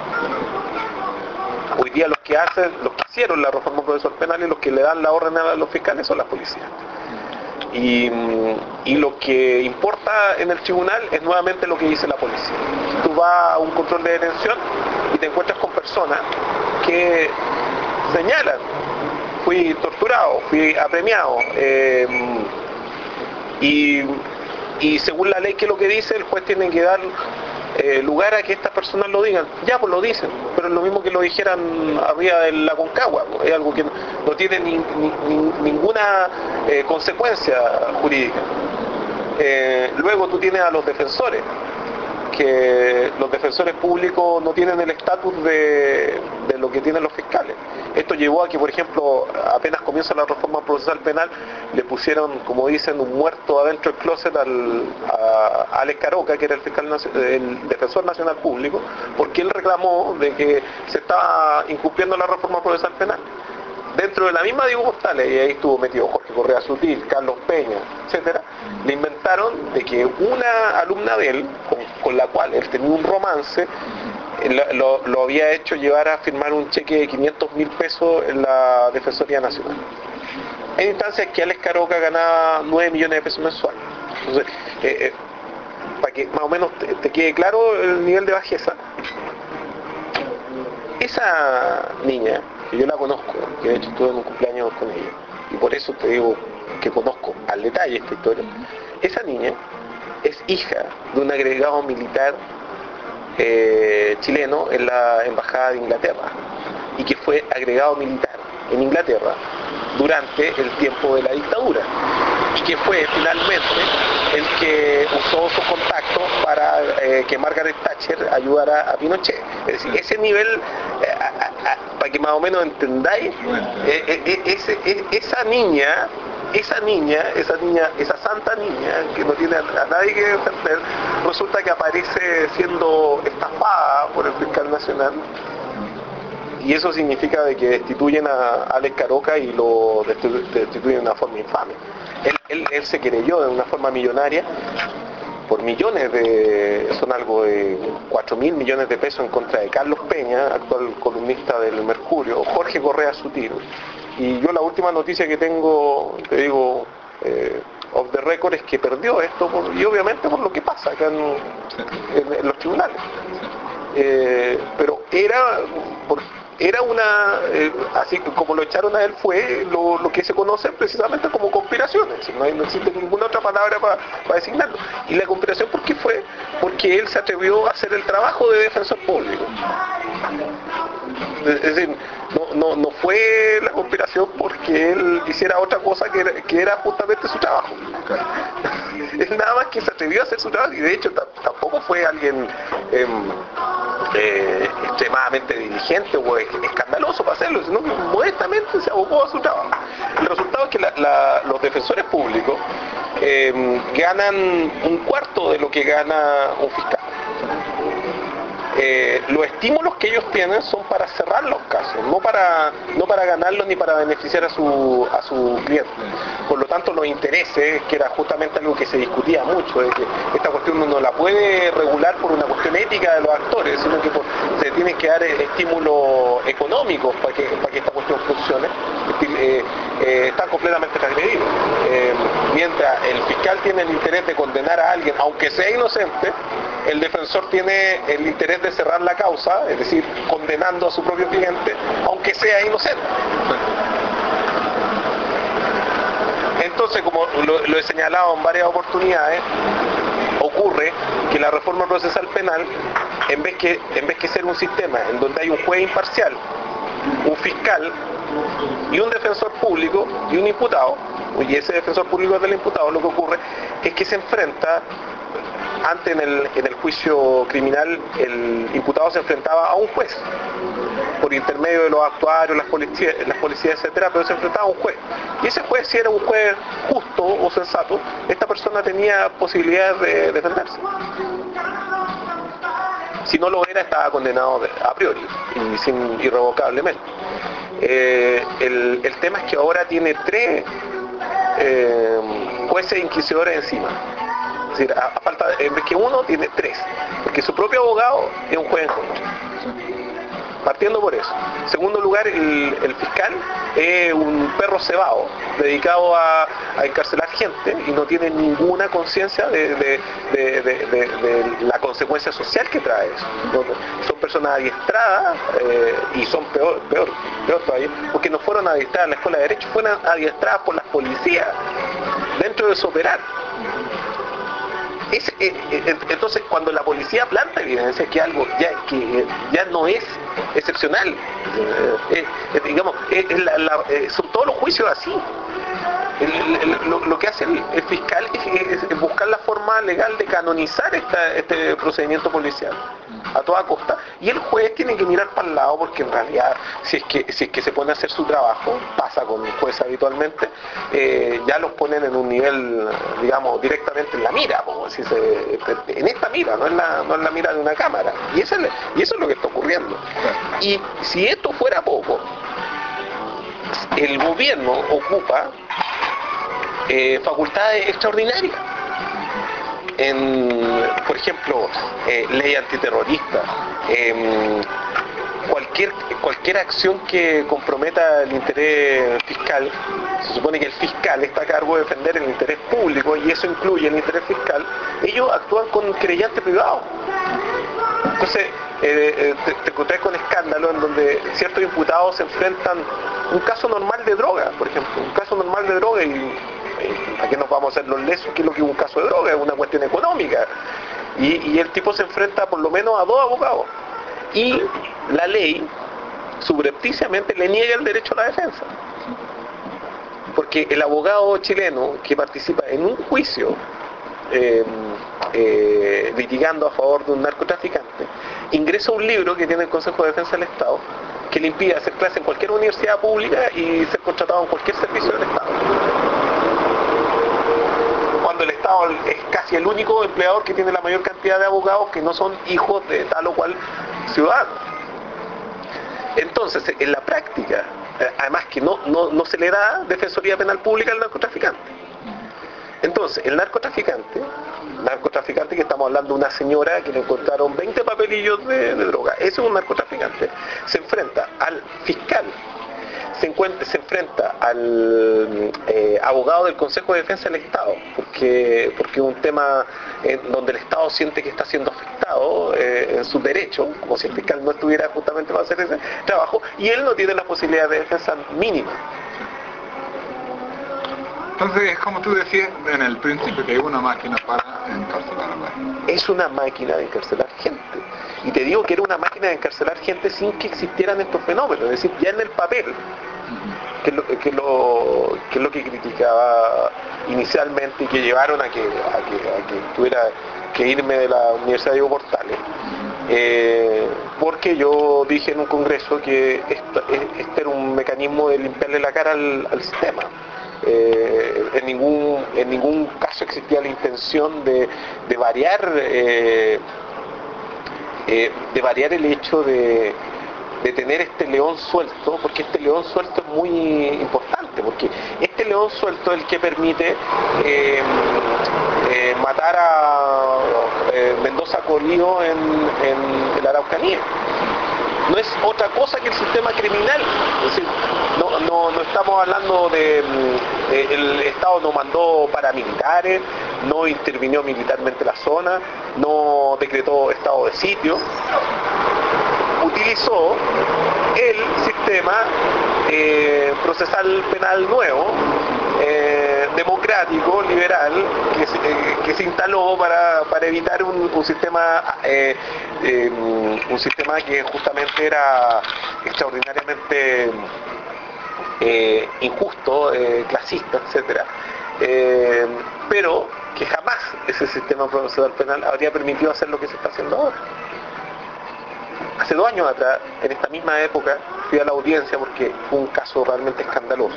Hoy día los que hacen, los que hicieron la reforma procesal penal y los que le dan la orden a los fiscales son las policías. Y, y lo que importa en el tribunal es nuevamente lo que dice la policía. Tú vas a un control de detención y te encuentras con personas que señalan: fui torturado, fui apremiado, eh, y, y según la ley, que es lo que dice, el juez tiene que dar eh, lugar a que estas personas lo digan. Ya, pues lo dicen, pero es lo mismo que lo dijeran arriba de la Concagua, pues, es algo que no, no tiene ni, ni, ni, ninguna eh, consecuencia jurídica. Eh, luego tú tienes a los defensores, que los defensores públicos no tienen el estatus de, de lo que tienen los fiscales. Esto llevó a que, por ejemplo, apenas comienza la reforma procesal penal, le pusieron, como dicen, un muerto adentro del closet al, a, a Alex Caroca, que era el fiscal, el defensor nacional público, porque él reclamó de que se estaba incumpliendo la reforma procesal penal. Dentro de la misma Diego Portales, y ahí estuvo metido Jorge Correa Sutil, Carlos Peña, etcétera, le inventaron de que una alumna de él, con, con la cual él tenía un romance, lo, lo, lo había hecho llevar a firmar un cheque de quinientos mil pesos en la Defensoría Nacional. En instancias que Alex Caroca ganaba nueve millones de pesos mensuales. Entonces, eh, eh, para que más o menos te, te quede claro el nivel de bajeza, esa niña, que yo la conozco, que de hecho estuve en un cumpleaños con ella, y por eso te digo que conozco al detalle esta historia, esa niña es hija de un agregado militar eh, chileno en la Embajada de Inglaterra, y que fue agregado militar en Inglaterra durante el tiempo de la dictadura, y que fue finalmente el que usó sus contactos para eh, que Margaret Thatcher ayudara a Pinochet. Es decir, ese nivel, eh, a, a, para que más o menos entendáis, eh, eh, ese, eh, esa niña, esa niña, esa niña, esa santa niña, que no tiene a, a nadie que defender, resulta que aparece siendo estafada por el fiscal nacional. Y eso significa de que destituyen a Alex Caroca y lo destituyen de una forma infame. Él, él, él se querelló de una forma millonaria por millones de, son algo de cuatro mil millones de pesos en contra de Carlos Peña, actual columnista del Mercurio, Jorge Correa Sutiro. Y yo la última noticia que tengo, te digo, eh, off the record, es que perdió esto, por, y obviamente por lo que pasa acá en, en, en los tribunales. Eh, pero era... Por, Era una, eh, así como lo echaron a él, fue lo, lo que se conoce precisamente como conspiraciones. No, hay, no existe ninguna otra palabra para pa designarlo. Y la conspiración, ¿por qué fue? Porque él se atrevió a hacer el trabajo de defensor público. Es decir, no, no, no fue la conspiración porque él hiciera otra cosa que era, que era justamente su trabajo. Es nada más que se atrevió a hacer su trabajo, y de hecho tampoco fue alguien eh, eh, extremadamente diligente o escandaloso para hacerlo, sino que modestamente se abocó a su trabajo. El resultado es que la, la, los defensores públicos eh, ganan un cuarto de lo que gana un fiscal. Eh, los estímulos que ellos tienen son para cerrar los casos, no para no para ganarlos ni para beneficiar a su a su cliente. Por lo tanto, los intereses, que era justamente algo que se discutía mucho, de que esta cuestión uno no la puede regular por una cuestión ética de los actores, sino que por, se tienen que dar estímulos económicos para que para que esta cuestión funcione, eh, eh, están completamente transgredidos. Eh, mientras el fiscal tiene el interés de condenar a alguien, aunque sea inocente, el defensor tiene el interés de cerrar la causa, es decir, condenando a su propio cliente, aunque sea inocente. Entonces, como lo, lo he señalado en varias oportunidades, ocurre que la reforma procesal penal, en vez que, en vez que ser un sistema en donde hay un juez imparcial, un fiscal y un defensor público y un imputado, y ese defensor público del imputado, lo que ocurre es que se enfrenta. Antes en el, en el juicio criminal el imputado se enfrentaba a un juez por intermedio de los actuarios, las policías, las policías, etcétera, pero se enfrentaba a un juez. Y ese juez, si era un juez justo o sensato, esta persona tenía posibilidades de defenderse. Si no lo era, estaba condenado de, a priori y sin irrevocablemente. Eh, el, el tema es que ahora tiene tres eh, jueces inquisidores encima. Es decir, a, a falta de, en vez que uno, tiene tres, porque su propio abogado es un juez en contra. Partiendo por eso. En segundo lugar, el, el fiscal es un perro cebado, dedicado a, a encarcelar gente y no tiene ninguna conciencia de, de, de, de, de, de la consecuencia social que trae eso. ¿No? Son personas adiestradas eh, y son peor, peor, peor todavía, porque no fueron adiestradas en la escuela de Derecho, fueron adiestradas por las policías dentro de su operar. Es, eh, eh, entonces, cuando la policía planta evidencia que algo ya que ya no es excepcional, eh, eh, digamos, eh, la, la, eh, son todos los juicios así. El, el, lo, lo que hace el, el fiscal es, es buscar la forma legal de canonizar esta, este procedimiento policial a toda costa, y el juez tiene que mirar para el lado, porque en realidad si es que si es que se pone a hacer su trabajo, pasa con el juez habitualmente, eh, ya los ponen en un nivel, digamos, directamente en la mira, como si se, en esta mira, no en la, no en la mira de una cámara, y eso, es, y eso es lo que está ocurriendo. Y si esto fuera poco, el gobierno ocupa eh, facultades extraordinarias. en, por ejemplo, eh, ley antiterrorista, eh, cualquier, cualquier acción que comprometa el interés fiscal. Se supone que el fiscal está a cargo de defender el interés público y eso incluye el interés fiscal. Ellos actúan con querellante privado. Entonces, eh, te, te encontrás con escándalos en donde ciertos imputados se enfrentan un caso normal de droga, por ejemplo, un caso normal de droga y eh, ¿a qué nos vamos a hacer los lesos? ¿Qué es lo que es un caso de droga? Es una cuestión económica. Y, y el tipo se enfrenta por lo menos a dos abogados. Y la ley subrepticiamente le niega el derecho a la defensa. Porque el abogado chileno que participa en un juicio eh, eh, litigando a favor de un narcotraficante, ingresa un libro que tiene el Consejo de Defensa del Estado que le impide hacer clase en cualquier universidad pública y ser contratado en cualquier servicio del Estado. Cuando el Estado es casi el único empleador que tiene la mayor cantidad de abogados que no son hijos de tal o cual ciudadano. Entonces, en la práctica, además que no, no, no se le da defensoría penal pública al narcotraficante. Entonces, el narcotraficante, narcotraficante que estamos hablando de una señora que le encontraron veinte papelillos de, de droga, ese es un narcotraficante, se enfrenta al fiscal, se, encuentra, se enfrenta al eh, abogado del Consejo de Defensa del Estado, porque porque es un tema en donde el Estado siente que está siendo afectado eh, en sus derechos, como si el fiscal no estuviera justamente para hacer ese trabajo, y él no tiene la posibilidad de defensa mínima. Entonces, es como tú decías en el principio, que hay una máquina para encarcelar a la gente. Es una máquina de encarcelar gente. Y te digo que era una máquina de encarcelar gente sin que existieran estos fenómenos. Es decir, ya en el papel, que es lo que, lo, que, es lo que criticaba inicialmente y que llevaron a que, a que, a que tuviera que irme de la Universidad Diego Portales. Eh, porque yo dije en un congreso que esta, este era un mecanismo de limpiarle la cara al, al sistema. Eh, en ningún en ningún caso existía la intención de, de variar eh, eh, de variar el hecho de, de tener este león suelto, porque este león suelto es muy importante, porque este león suelto es el que permite eh, eh, matar a eh, Mendoza Colío en, en, en la Araucanía. No es otra cosa que el sistema criminal. Es decir, no, no, no estamos hablando de, de el Estado no mandó paramilitares, no intervinió militarmente la zona, no decretó estado de sitio, utilizó el sistema eh, procesal penal nuevo, eh, democrático, liberal, que se, eh, que se instaló para, para evitar un, un sistema eh, eh, un sistema que justamente era extraordinariamente eh, injusto, eh, clasista, etcétera, eh, pero que jamás ese sistema procesal penal habría permitido hacer lo que se está haciendo ahora. Hace dos años atrás, en esta misma época, fui a la audiencia porque fue un caso realmente escandaloso.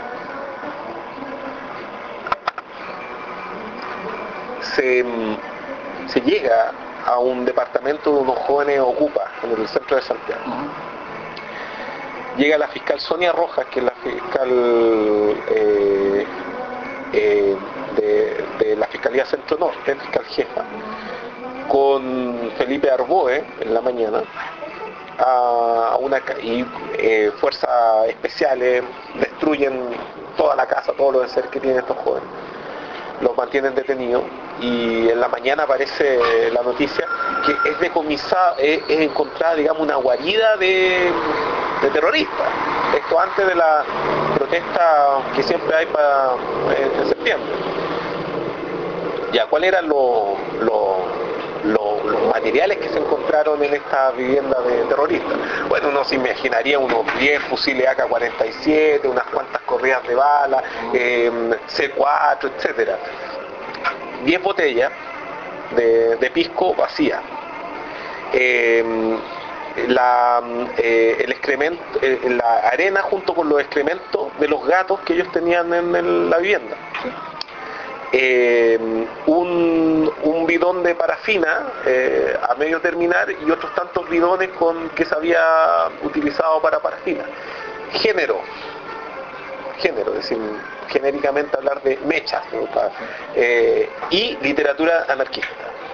Se, se llega a un departamento de unos jóvenes ocupa en el centro de Santiago. Llega la fiscal Sonia Rojas, que es la fiscal eh, eh, de, de la Fiscalía Centro Norte, fiscal jefa, con Felipe Arboe en la mañana, a una y eh, fuerzas especiales destruyen toda la casa, todos los enseres que tienen estos jóvenes, los mantienen detenidos y en la mañana aparece la noticia que es decomisada, es, es encontrada, digamos, una guarida de, de terroristas. Esto antes de la protesta que siempre hay para en, en septiembre. Ya, ¿cuáles eran los lo, lo, los materiales que se encontraron en esta vivienda de terroristas? Bueno, uno se imaginaría unos diez fusiles A K cuarenta y siete, unas cuantas corridas de bala, eh, C cuatro, etcétera. diez botellas de, de pisco vacías. Eh, la, eh, el excremento, eh, la arena junto con los excrementos de los gatos que ellos tenían en el, la vivienda. Eh, un, un bidón de parafina eh, a medio terminar y otros tantos bidones con que se había utilizado para parafina. Género, género, es decir, genéricamente hablar de mechas, ¿no? eh, y literatura anarquista.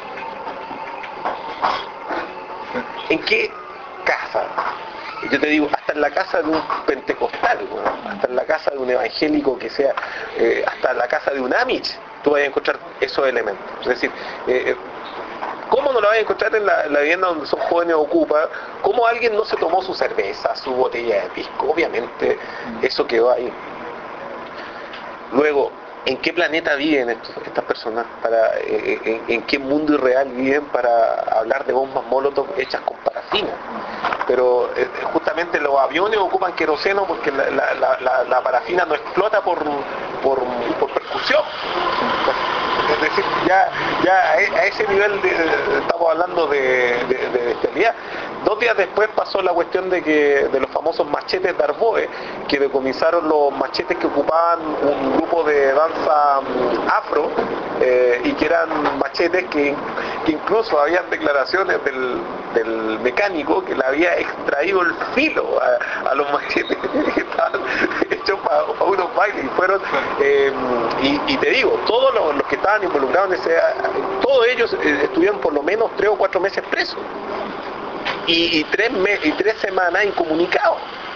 ¿En qué casa? Yo te digo, hasta en la casa de un pentecostal, ¿no? Hasta en la casa de un evangélico que sea, eh, hasta en la casa de un Amish, tú vas a encontrar esos elementos. Es decir, eh, ¿cómo no lo vas a encontrar en la, en la vivienda donde son jóvenes ocupa? ¿Cómo alguien no se tomó su cerveza, su botella de pisco? Obviamente eso quedó ahí. Luego, ¿en qué planeta viven estos, estas personas? Para, eh, en, ¿En qué mundo irreal viven para hablar de bombas Molotov hechas con parafina? Pero eh, justamente los aviones ocupan queroseno porque la, la, la, la, la parafina no explota por, por, por percusión. Es decir, ya, ya a ese nivel de, estamos hablando de, de, de bestialidad. Dos días después pasó la cuestión de que de los famosos machetes de Arboe, que decomisaron los machetes que ocupaban un grupo de danza um, afro, eh, y que eran machetes que, que incluso habían declaraciones del, del mecánico que le había extraído el filo a, a los machetes que estaban hechos para pa unos bailes y fueron, eh, y, y te digo, todos los, los que estaban involucrados en ese, todos ellos eh, estuvieron por lo menos tres o cuatro meses presos. Y, y, tres me, y tres semanas incomunicados.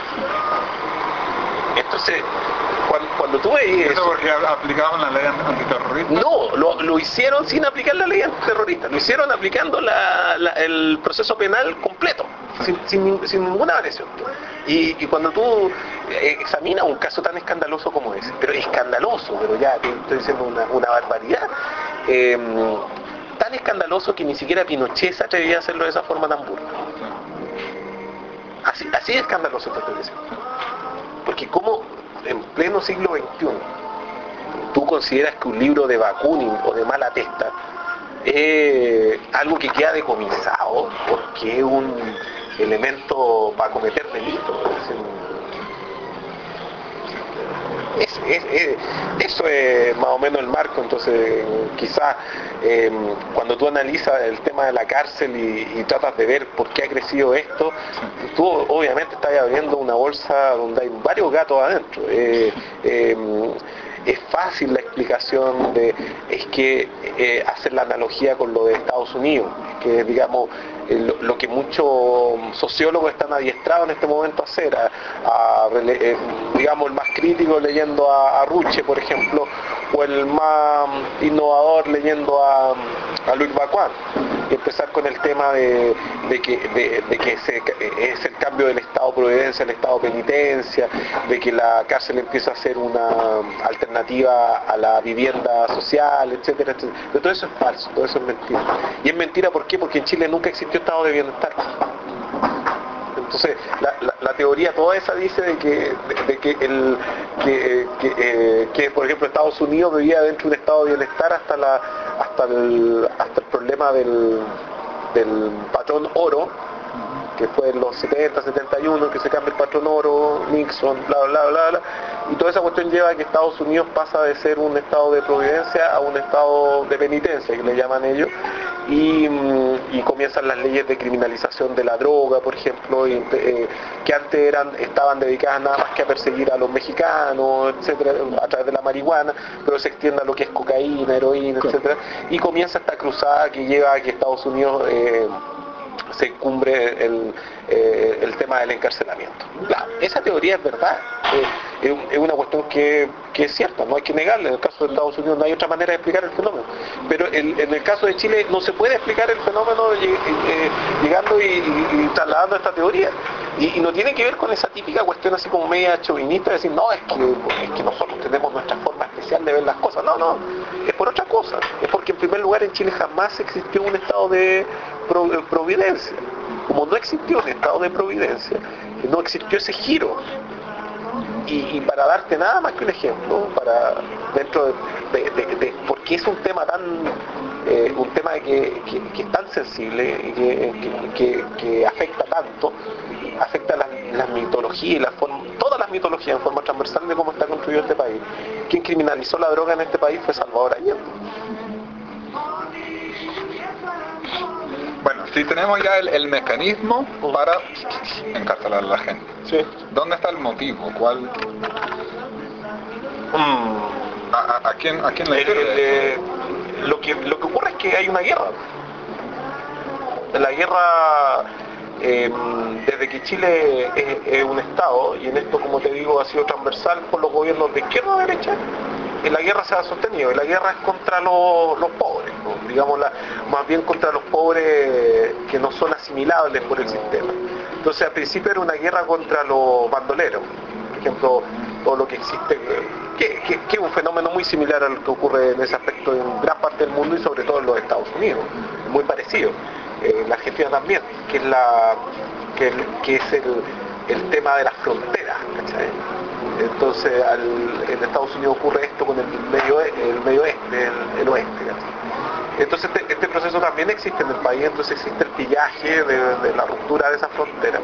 Entonces, cuando, cuando tú veías... ¿Eso porque aplicaban la ley antiterrorista? No, lo, lo hicieron sin aplicar la ley antiterrorista, lo hicieron aplicando la, la, el proceso penal completo, sin, sin, sin ninguna variación. Y, y cuando tú eh, examinas un caso tan escandaloso como ese, pero escandaloso, pero ya te estoy diciendo una, una barbaridad, eh, tan escandaloso que ni siquiera Pinochet se atrevía a hacerlo de esa forma tan burda. Así, así de escandaloso te estoy diciendo. Porque como en pleno siglo veintiuno tú consideras que un libro de Bakunin o de Malatesta es algo que queda decomisado porque es un elemento para cometer delitos. Es, es, es, eso es más o menos el marco. Entonces quizás eh, cuando tú analizas el tema de la cárcel y, y tratas de ver por qué ha crecido esto, tú obviamente estás abriendo una bolsa donde hay varios gatos adentro. Eh, eh, es fácil la explicación de, es que eh, hacer la analogía con lo de Estados Unidos, que digamos eh, lo, lo que muchos sociólogos están adiestrados en este momento a hacer, a, a, eh, digamos el más crítico leyendo a, a Ruche, por ejemplo, o el más innovador leyendo a, a Luis Bacuán, y empezar con el tema de, de que, de, de que ese, es el cambio del Estado Providencia al Estado Penitencia, de que la cárcel empieza a ser una alternativa a la vivienda social, etcétera, etcétera. Pero todo eso es falso, todo eso es mentira. Y es mentira, ¿por qué? Porque en Chile nunca existió Estado de bienestar. Entonces, la, la, la teoría toda esa dice de que, de, de que, el, que, que, eh, que, por ejemplo, Estados Unidos vivía dentro de un estado de bienestar hasta, la, hasta, el, hasta el problema del, del patrón oro, que fue en los setenta, setenta y uno, que se cambia el patrón oro, Nixon, bla, bla, bla, bla, y toda esa cuestión lleva a que Estados Unidos pasa de ser un estado de providencia a un estado de penitencia, que le llaman ellos, y, y comienzan las leyes de criminalización de la droga, por ejemplo, y, eh, que antes eran, estaban dedicadas nada más que a perseguir a los mexicanos, etcétera, a través de la marihuana, pero se extiende a lo que es cocaína, heroína, etcétera, y comienza esta cruzada que lleva a que Estados Unidos eh, se cumbre el, eh, el tema del encarcelamiento. La, esa teoría es verdad, eh, es, es una cuestión que, que es cierta, no hay que negarla. En el caso de Estados Unidos no hay otra manera de explicar el fenómeno, pero el, en el caso de Chile no se puede explicar el fenómeno eh, llegando y, y, y trasladando esta teoría, y, y no tiene que ver con esa típica cuestión así como media chauvinista de decir, no, es que, es que nosotros tenemos nuestra forma especial de ver las cosas. No, no, es por otra cosa, es porque en primer lugar en Chile jamás existió un estado de providencia. Como no existió un estado de providencia, no existió ese giro. Y, y para darte nada más que un ejemplo, para dentro de, de, de, de porque es un tema tan eh, un tema que, que, que es tan sensible y que, que, que, que afecta tanto, afecta las, las mitologías, las form, todas las mitologías en forma transversal de cómo está construido este país. Quien criminalizó la droga en este país fue Salvador Allende. Bueno, sí tenemos ya el, el mecanismo para encarcelar a la gente. Sí. ¿Dónde está el motivo? ¿Cuál? Mm, ¿A, a, a quién, a quién le el- el, sirve? eh, lo, que, lo que ocurre es que hay una guerra. La guerra, eh, desde que Chile es, es un Estado, y en esto, como te digo, ha sido transversal por los gobiernos de izquierda a derecha, y la guerra se ha sostenido, y la guerra es contra los, los pobres, ¿no? Digamos, la, más bien contra los pobres que no son asimilables por el sistema. Entonces, al principio era una guerra contra los bandoleros, por ejemplo, todo lo que existe, que, que, que es un fenómeno muy similar al que ocurre en ese aspecto en gran parte del mundo y sobre todo en los Estados Unidos, muy parecido. Eh, la Argentina también, que es, la, que, que es el, el tema de las fronteras, ¿cachai? Entonces al, en Estados Unidos ocurre esto con el medio, el medio oeste, el, el oeste, ¿cachai? Entonces este, este proceso también existe en el país, entonces existe el pillaje de, de la ruptura de esa frontera,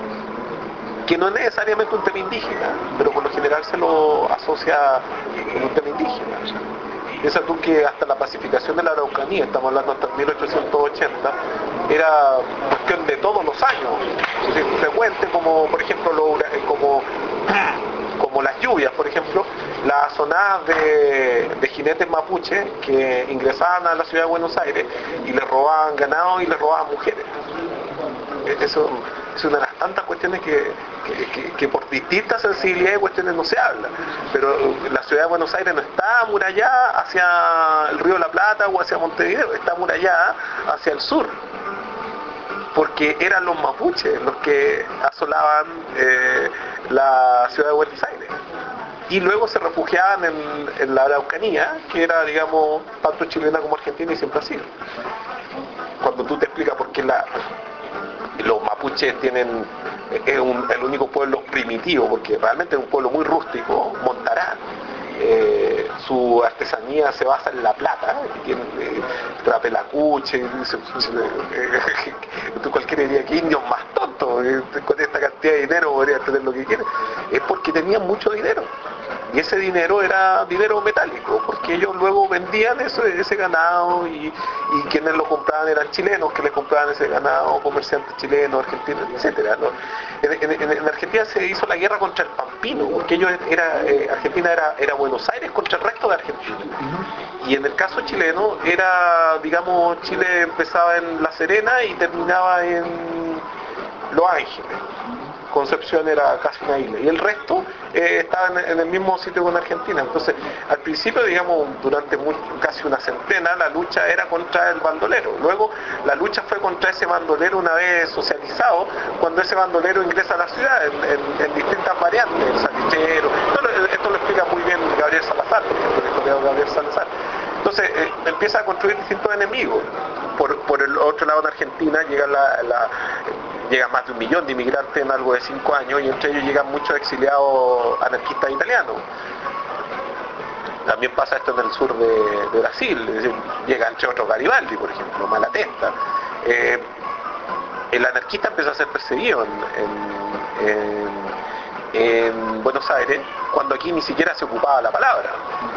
que no es necesariamente un tema indígena, pero por lo general se lo asocia con un tema indígena. Piensa tú que hasta la pacificación de la Araucanía, estamos hablando hasta mil ochocientos ochenta, era cuestión de todos los años, es decir, frecuente, como por ejemplo lo, como, como las lluvias, por ejemplo, las zonadas de, de jinetes mapuche que ingresaban a la ciudad de Buenos Aires y les robaban ganado y les robaban mujeres. Eso es una de las tantas cuestiones que, que, que, que por distintas sensibilidades y cuestiones no se habla, pero la ciudad de Buenos Aires no está amurallada hacia el río de la Plata o hacia Montevideo, está amurallada hacia el sur, porque eran los mapuches los que asolaban eh, la ciudad de Buenos Aires y luego se refugiaban en, en la Araucanía, que era, digamos, tanto chilena como argentina y siempre ha sido. Cuando tú te explicas por qué la los mapuches tienen, es un, el único pueblo primitivo, porque realmente es un pueblo muy rústico, Montará. Eh, su artesanía se basa en la plata, tiene eh, trapelacuche, eh, tú cualquiera diría que indios más tontos, eh, con esta cantidad de dinero podrían tener lo que quieren, es porque tenían mucho dinero. Y ese dinero era dinero metálico, porque ellos luego vendían eso, ese ganado y, y quienes lo compraban eran chilenos que les compraban ese ganado, comerciantes chilenos, argentinos, etcétera, ¿no? En, en, en Argentina se hizo la guerra contra el Pampino, porque ellos era, eh, Argentina era, era Buenos Aires contra el resto de Argentina. Y en el caso chileno era, digamos, Chile empezaba en La Serena y terminaba en Los Ángeles. Concepción era casi una isla y el resto eh, estaba en, en el mismo sitio con Argentina. Entonces, al principio, digamos, durante muy, casi una centena, la lucha era contra el bandolero. Luego, la lucha fue contra ese bandolero una vez socializado, cuando ese bandolero ingresa a la ciudad en, en, en distintas variantes, el salichero. Esto lo, esto lo explica muy bien Gabriel Salazar, por ejemplo, el historiador Gabriel Salazar. Entonces, eh, empieza a construir distintos enemigos. Por, por el otro lado, en Argentina llega la, la llegan más de un millón de inmigrantes en algo de cinco años y entre ellos llegan muchos exiliados anarquistas italianos. También pasa esto en el sur de, de Brasil, es decir, llega entre otros Garibaldi, por ejemplo, Malatesta. Eh, el anarquista empezó a ser perseguido en, en, en, en Buenos Aires, cuando aquí ni siquiera se ocupaba la palabra.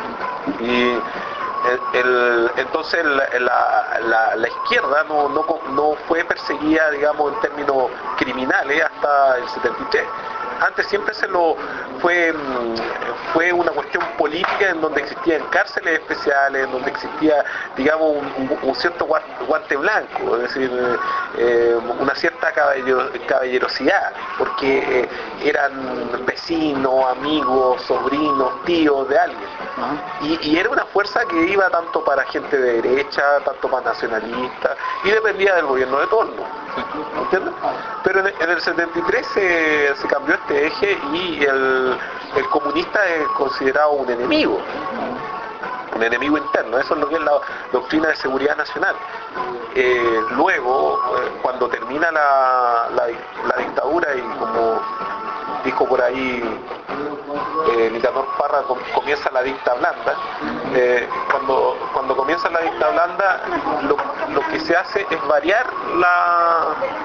Y El, el, entonces la, la, la, la izquierda no, no, no fue perseguida, digamos, en términos criminales hasta el setenta y tres. Antes siempre se lo fue, fue una cuestión política en donde existían cárceles especiales, en donde existía, digamos, un, un, un cierto guante blanco, es decir, eh, una cierta caballero, caballerosidad, porque eh, eran vecinos, amigos, sobrinos, tíos de alguien. Y, y era una fuerza que iba tanto para gente de derecha, tanto para nacionalistas, y dependía del gobierno de turno, ¿entiendes? Pero en, en el setenta y tres se, se cambió este eje y el, el comunista es considerado un enemigo, un enemigo interno. Eso es lo que es la doctrina de seguridad nacional. Eh, luego, eh, cuando termina la, la, la dictadura y como dijo por ahí eh, Nicanor Parra, com, comienza la dicta blanda, eh, cuando, cuando comienza la dicta blanda lo, lo que se hace es variar la,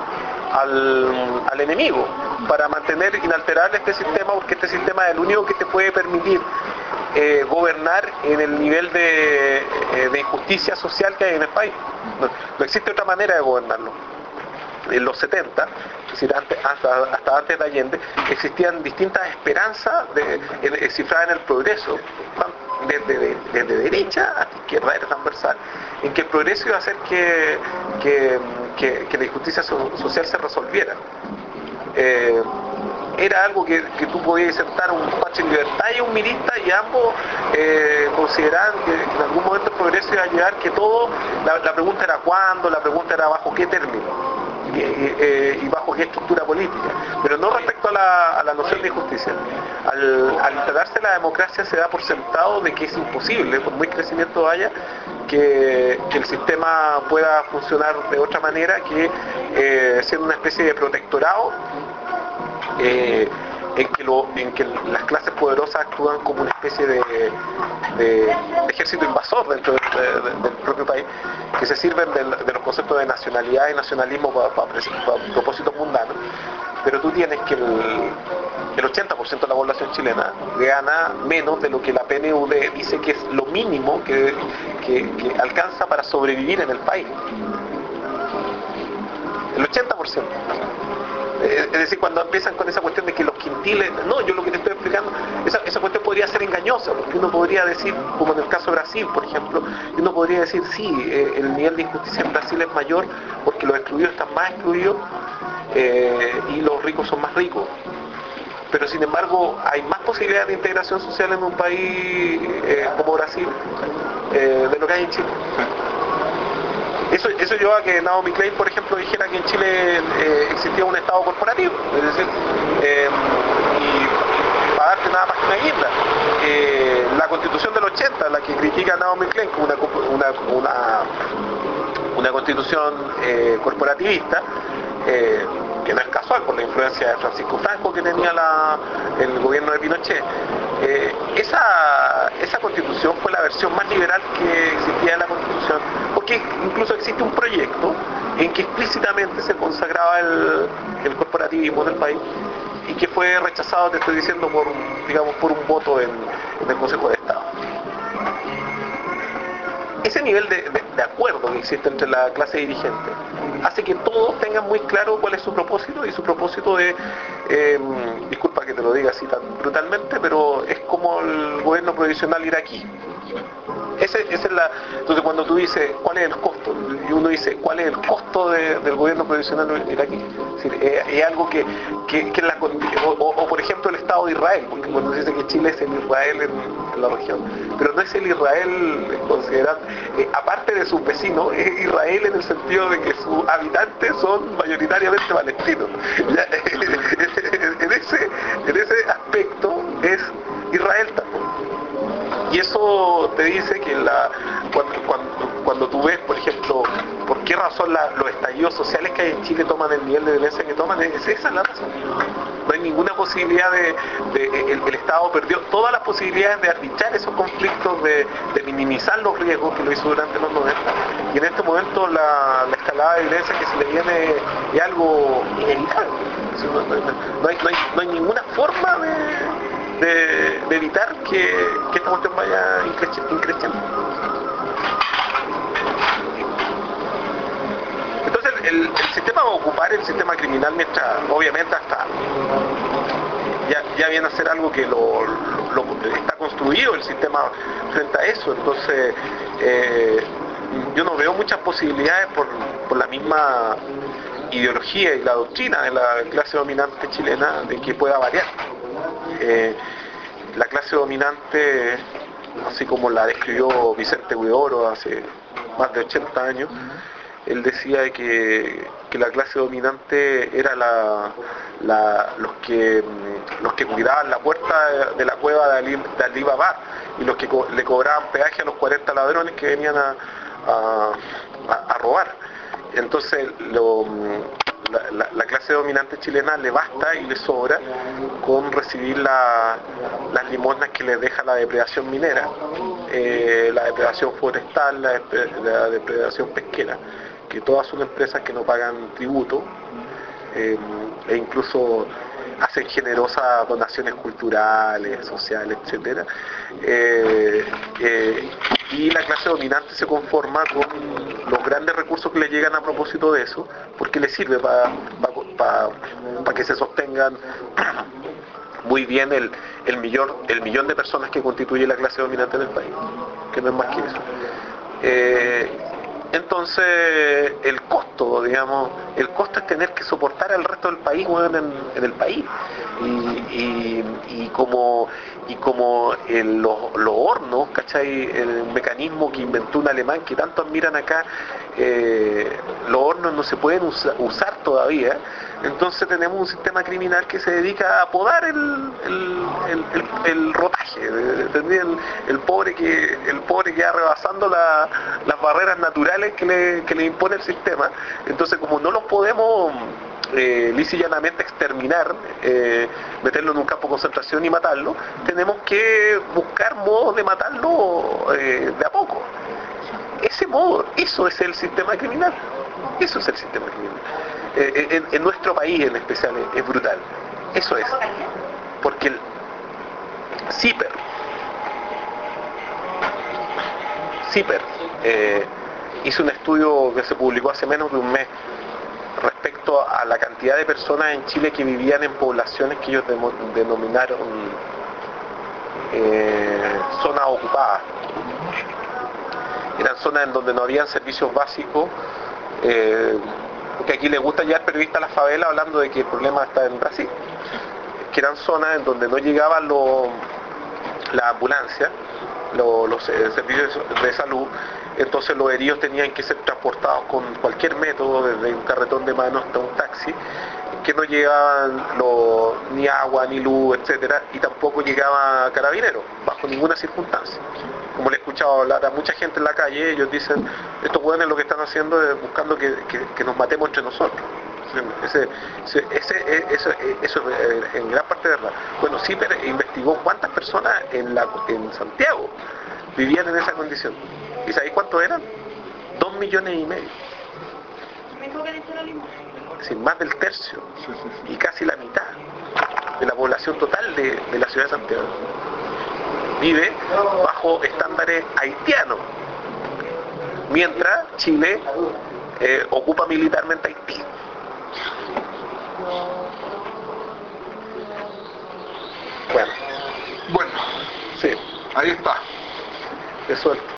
al, al enemigo para mantener inalterable este sistema, porque este sistema es el único que te puede permitir eh, gobernar en el nivel de, eh, de injusticia social que hay en el país. No, no existe otra manera de gobernarlo. en los setenta, es decir, antes, hasta, hasta antes de Allende, existían distintas esperanzas de, de, cifradas en el progreso, desde, desde derecha hasta izquierda, era transversal, en que el progreso iba a hacer que, que, que, que la injusticia so, social se resolviera. Eh, era algo que, que tú podías sentar un Pache en Libertad y un Mirista, y ambos eh, consideraban que en algún momento el progreso iba a llegar, que todo, la, la pregunta era cuándo, la pregunta era bajo qué término y, y, eh, y bajo qué estructura política, pero no respecto a la, a la noción de justicia. Al, al instalarse la democracia se da por sentado de que es imposible, por muy crecimiento haya, que, que el sistema pueda funcionar de otra manera que eh, siendo una especie de protectorado eh, en, que lo, en que las clases poderosas actúan como una especie de, de, de ejército invasor dentro de, de, del propio país, que se sirven de, de los conceptos de nacionalidad y nacionalismo para, para, para propósitos mundanos, pero tú tienes que el, el ochenta por ciento de la población chilena gana menos de lo que la P N U D dice que es lo mínimo que, que, que alcanza para sobrevivir en el país. El ochenta por ciento. Es decir, cuando empiezan con esa cuestión de que los quintiles, no, yo lo que te estoy explicando, esa, esa cuestión podría ser engañosa, porque uno podría decir, como en el caso de Brasil, por ejemplo, uno podría decir, sí, eh, el nivel de injusticia en Brasil es mayor porque los excluidos están más excluidos eh, y los ricos son más ricos. Pero sin embargo, hay más posibilidades de integración social en un país eh, como Brasil eh, de lo que hay en Chile. Eso, eso llevó a que Naomi Klein, por ejemplo, dijera que en Chile eh, existía un Estado corporativo, es decir, eh, y para darte nada más que una guinda, eh, la Constitución del ochenta, la que critica a Naomi Klein como una, una, una, una constitución eh, corporativista, eh, que no es casual por la influencia de Francisco Franco que tenía la, el gobierno de Pinochet. Eh, esa, esa constitución fue la versión más liberal que existía de la constitución, porque incluso existe un proyecto en que explícitamente se consagraba el, el corporativismo del país y que fue rechazado, te estoy diciendo, por, digamos, por un voto en, en el Consejo de Estado. Ese nivel de, de, de acuerdo que existe entre la clase dirigente hace que todos tengan muy claro cuál es su propósito, y su propósito es, eh, disculpa que te lo diga así tan brutalmente, pero es como el gobierno provisional iraquí. Ese, esa es la, entonces cuando tú dices cuál es el costo, y uno dice cuál es el costo de, del gobierno provisional iraquí, es, decir, es, es algo que, que, que la, o, o por ejemplo el Estado de Israel, porque cuando se dice que Chile es el Israel en, en la región, pero no es el Israel considerado, eh, aparte de sus vecinos, es Israel en el sentido de que sus habitantes son mayoritariamente palestinos. Ya, en, ese, en ese aspecto es Israel también. Y eso te dice que la, cuando, cuando, cuando tú ves, por ejemplo, por qué razón la, los estallidos sociales que hay en Chile toman el nivel de violencia que toman, es esa la razón. No hay ninguna posibilidad de, de el, el Estado perdió todas las posibilidades de arbitrar esos conflictos, de, de minimizar los riesgos, que lo hizo durante los noventa, y en este momento la, la escalada de violencia que se le viene es algo inevitable. No, no, no, hay, no, hay, no hay ninguna forma de De, de evitar que, que esta cuestión vaya increciendo. Entonces el, el sistema va a ocupar el sistema criminal mientras, obviamente, hasta ya, ya viene a ser algo que lo, lo, lo está construido el sistema frente a eso. Entonces eh, yo no veo muchas posibilidades por, por la misma ideología y la doctrina de la clase dominante chilena de que pueda variar. Eh, la clase dominante, así como la describió Vicente Huidobro hace más de ochenta años, él decía que, que la clase dominante era la, la, los, que, los que cuidaban la puerta de la cueva de Ali, de Ali Baba, y los que co le cobraban peaje a los cuarenta ladrones que venían a, a, a robar. Entonces lo, la, la, la clase dominante chilena le basta y le sobra con recibir la, las limosnas que les deja la depredación minera, eh, la depredación forestal, la, la depredación pesquera, que todas son empresas que no pagan tributo, eh, e incluso hacen generosas donaciones culturales, sociales, etcétera, eh, eh, y la clase dominante se conforma con los grandes recursos que le llegan a propósito de eso, porque le sirve para pa, pa, pa que se sostengan muy bien el, el, millón, el millón de personas que constituye la clase dominante en el país, que no es más que eso. Eh, entonces, el costo, digamos, el costo es tener que soportar al resto del país, bueno, en, en el país. Y, y, y como, y como el, los, los hornos, ¿cachai? El mecanismo que inventó un alemán que tanto admiran acá, eh, los hornos no se pueden usa, usar todavía. Entonces tenemos un sistema criminal que se dedica a podar el, el, el, el, el rotaje, el, el pobre que el pobre que va rebasando la, las barreras naturales que le, que le impone el sistema. Entonces, como no los podemos eh, lisa y llanamente exterminar, eh, meterlo en un campo de concentración y matarlo, tenemos que buscar modos de matarlo eh, de a poco. Ese modo, eso es el sistema criminal. Eso es el sistema criminal. Eh, en, en nuestro país en especial es, es brutal. Eso es. Porque el CIPER, CIPER eh, hizo un estudio que se publicó hace menos de un mes respecto a la cantidad de personas en Chile que vivían en poblaciones que ellos denominaron eh, zonas ocupadas. Eran zonas en donde no habían servicios básicos, eh, porque aquí les gusta llevar periodistas a la favela hablando de que el problema está en Brasil, que eran zonas en donde no llegaban los, las ambulancias, los, los servicios de salud. Entonces los heridos tenían que ser transportados con cualquier método, desde un carretón de mano hasta un taxi, que no llegaban lo, ni agua, ni luz, etcétera, y tampoco llegaba carabineros, bajo ninguna circunstancia. Como le he escuchado hablar a mucha gente en la calle, ellos dicen, estos jóvenes lo que están haciendo es buscando que, que, que nos matemos entre nosotros. Ese, ese, ese, eso, eso es en gran parte verdad. Bueno, CIPER investigó cuántas personas en, la, en Santiago vivían en esa condición. ¿Y sabéis cuántos eran? Dos millones y medio. Sin más del tercio y casi la mitad de la población total de, de la ciudad de Santiago vive bajo estándares haitianos, mientras Chile eh, ocupa militarmente Haití. Bueno, Bueno, sí, ahí está. eso es.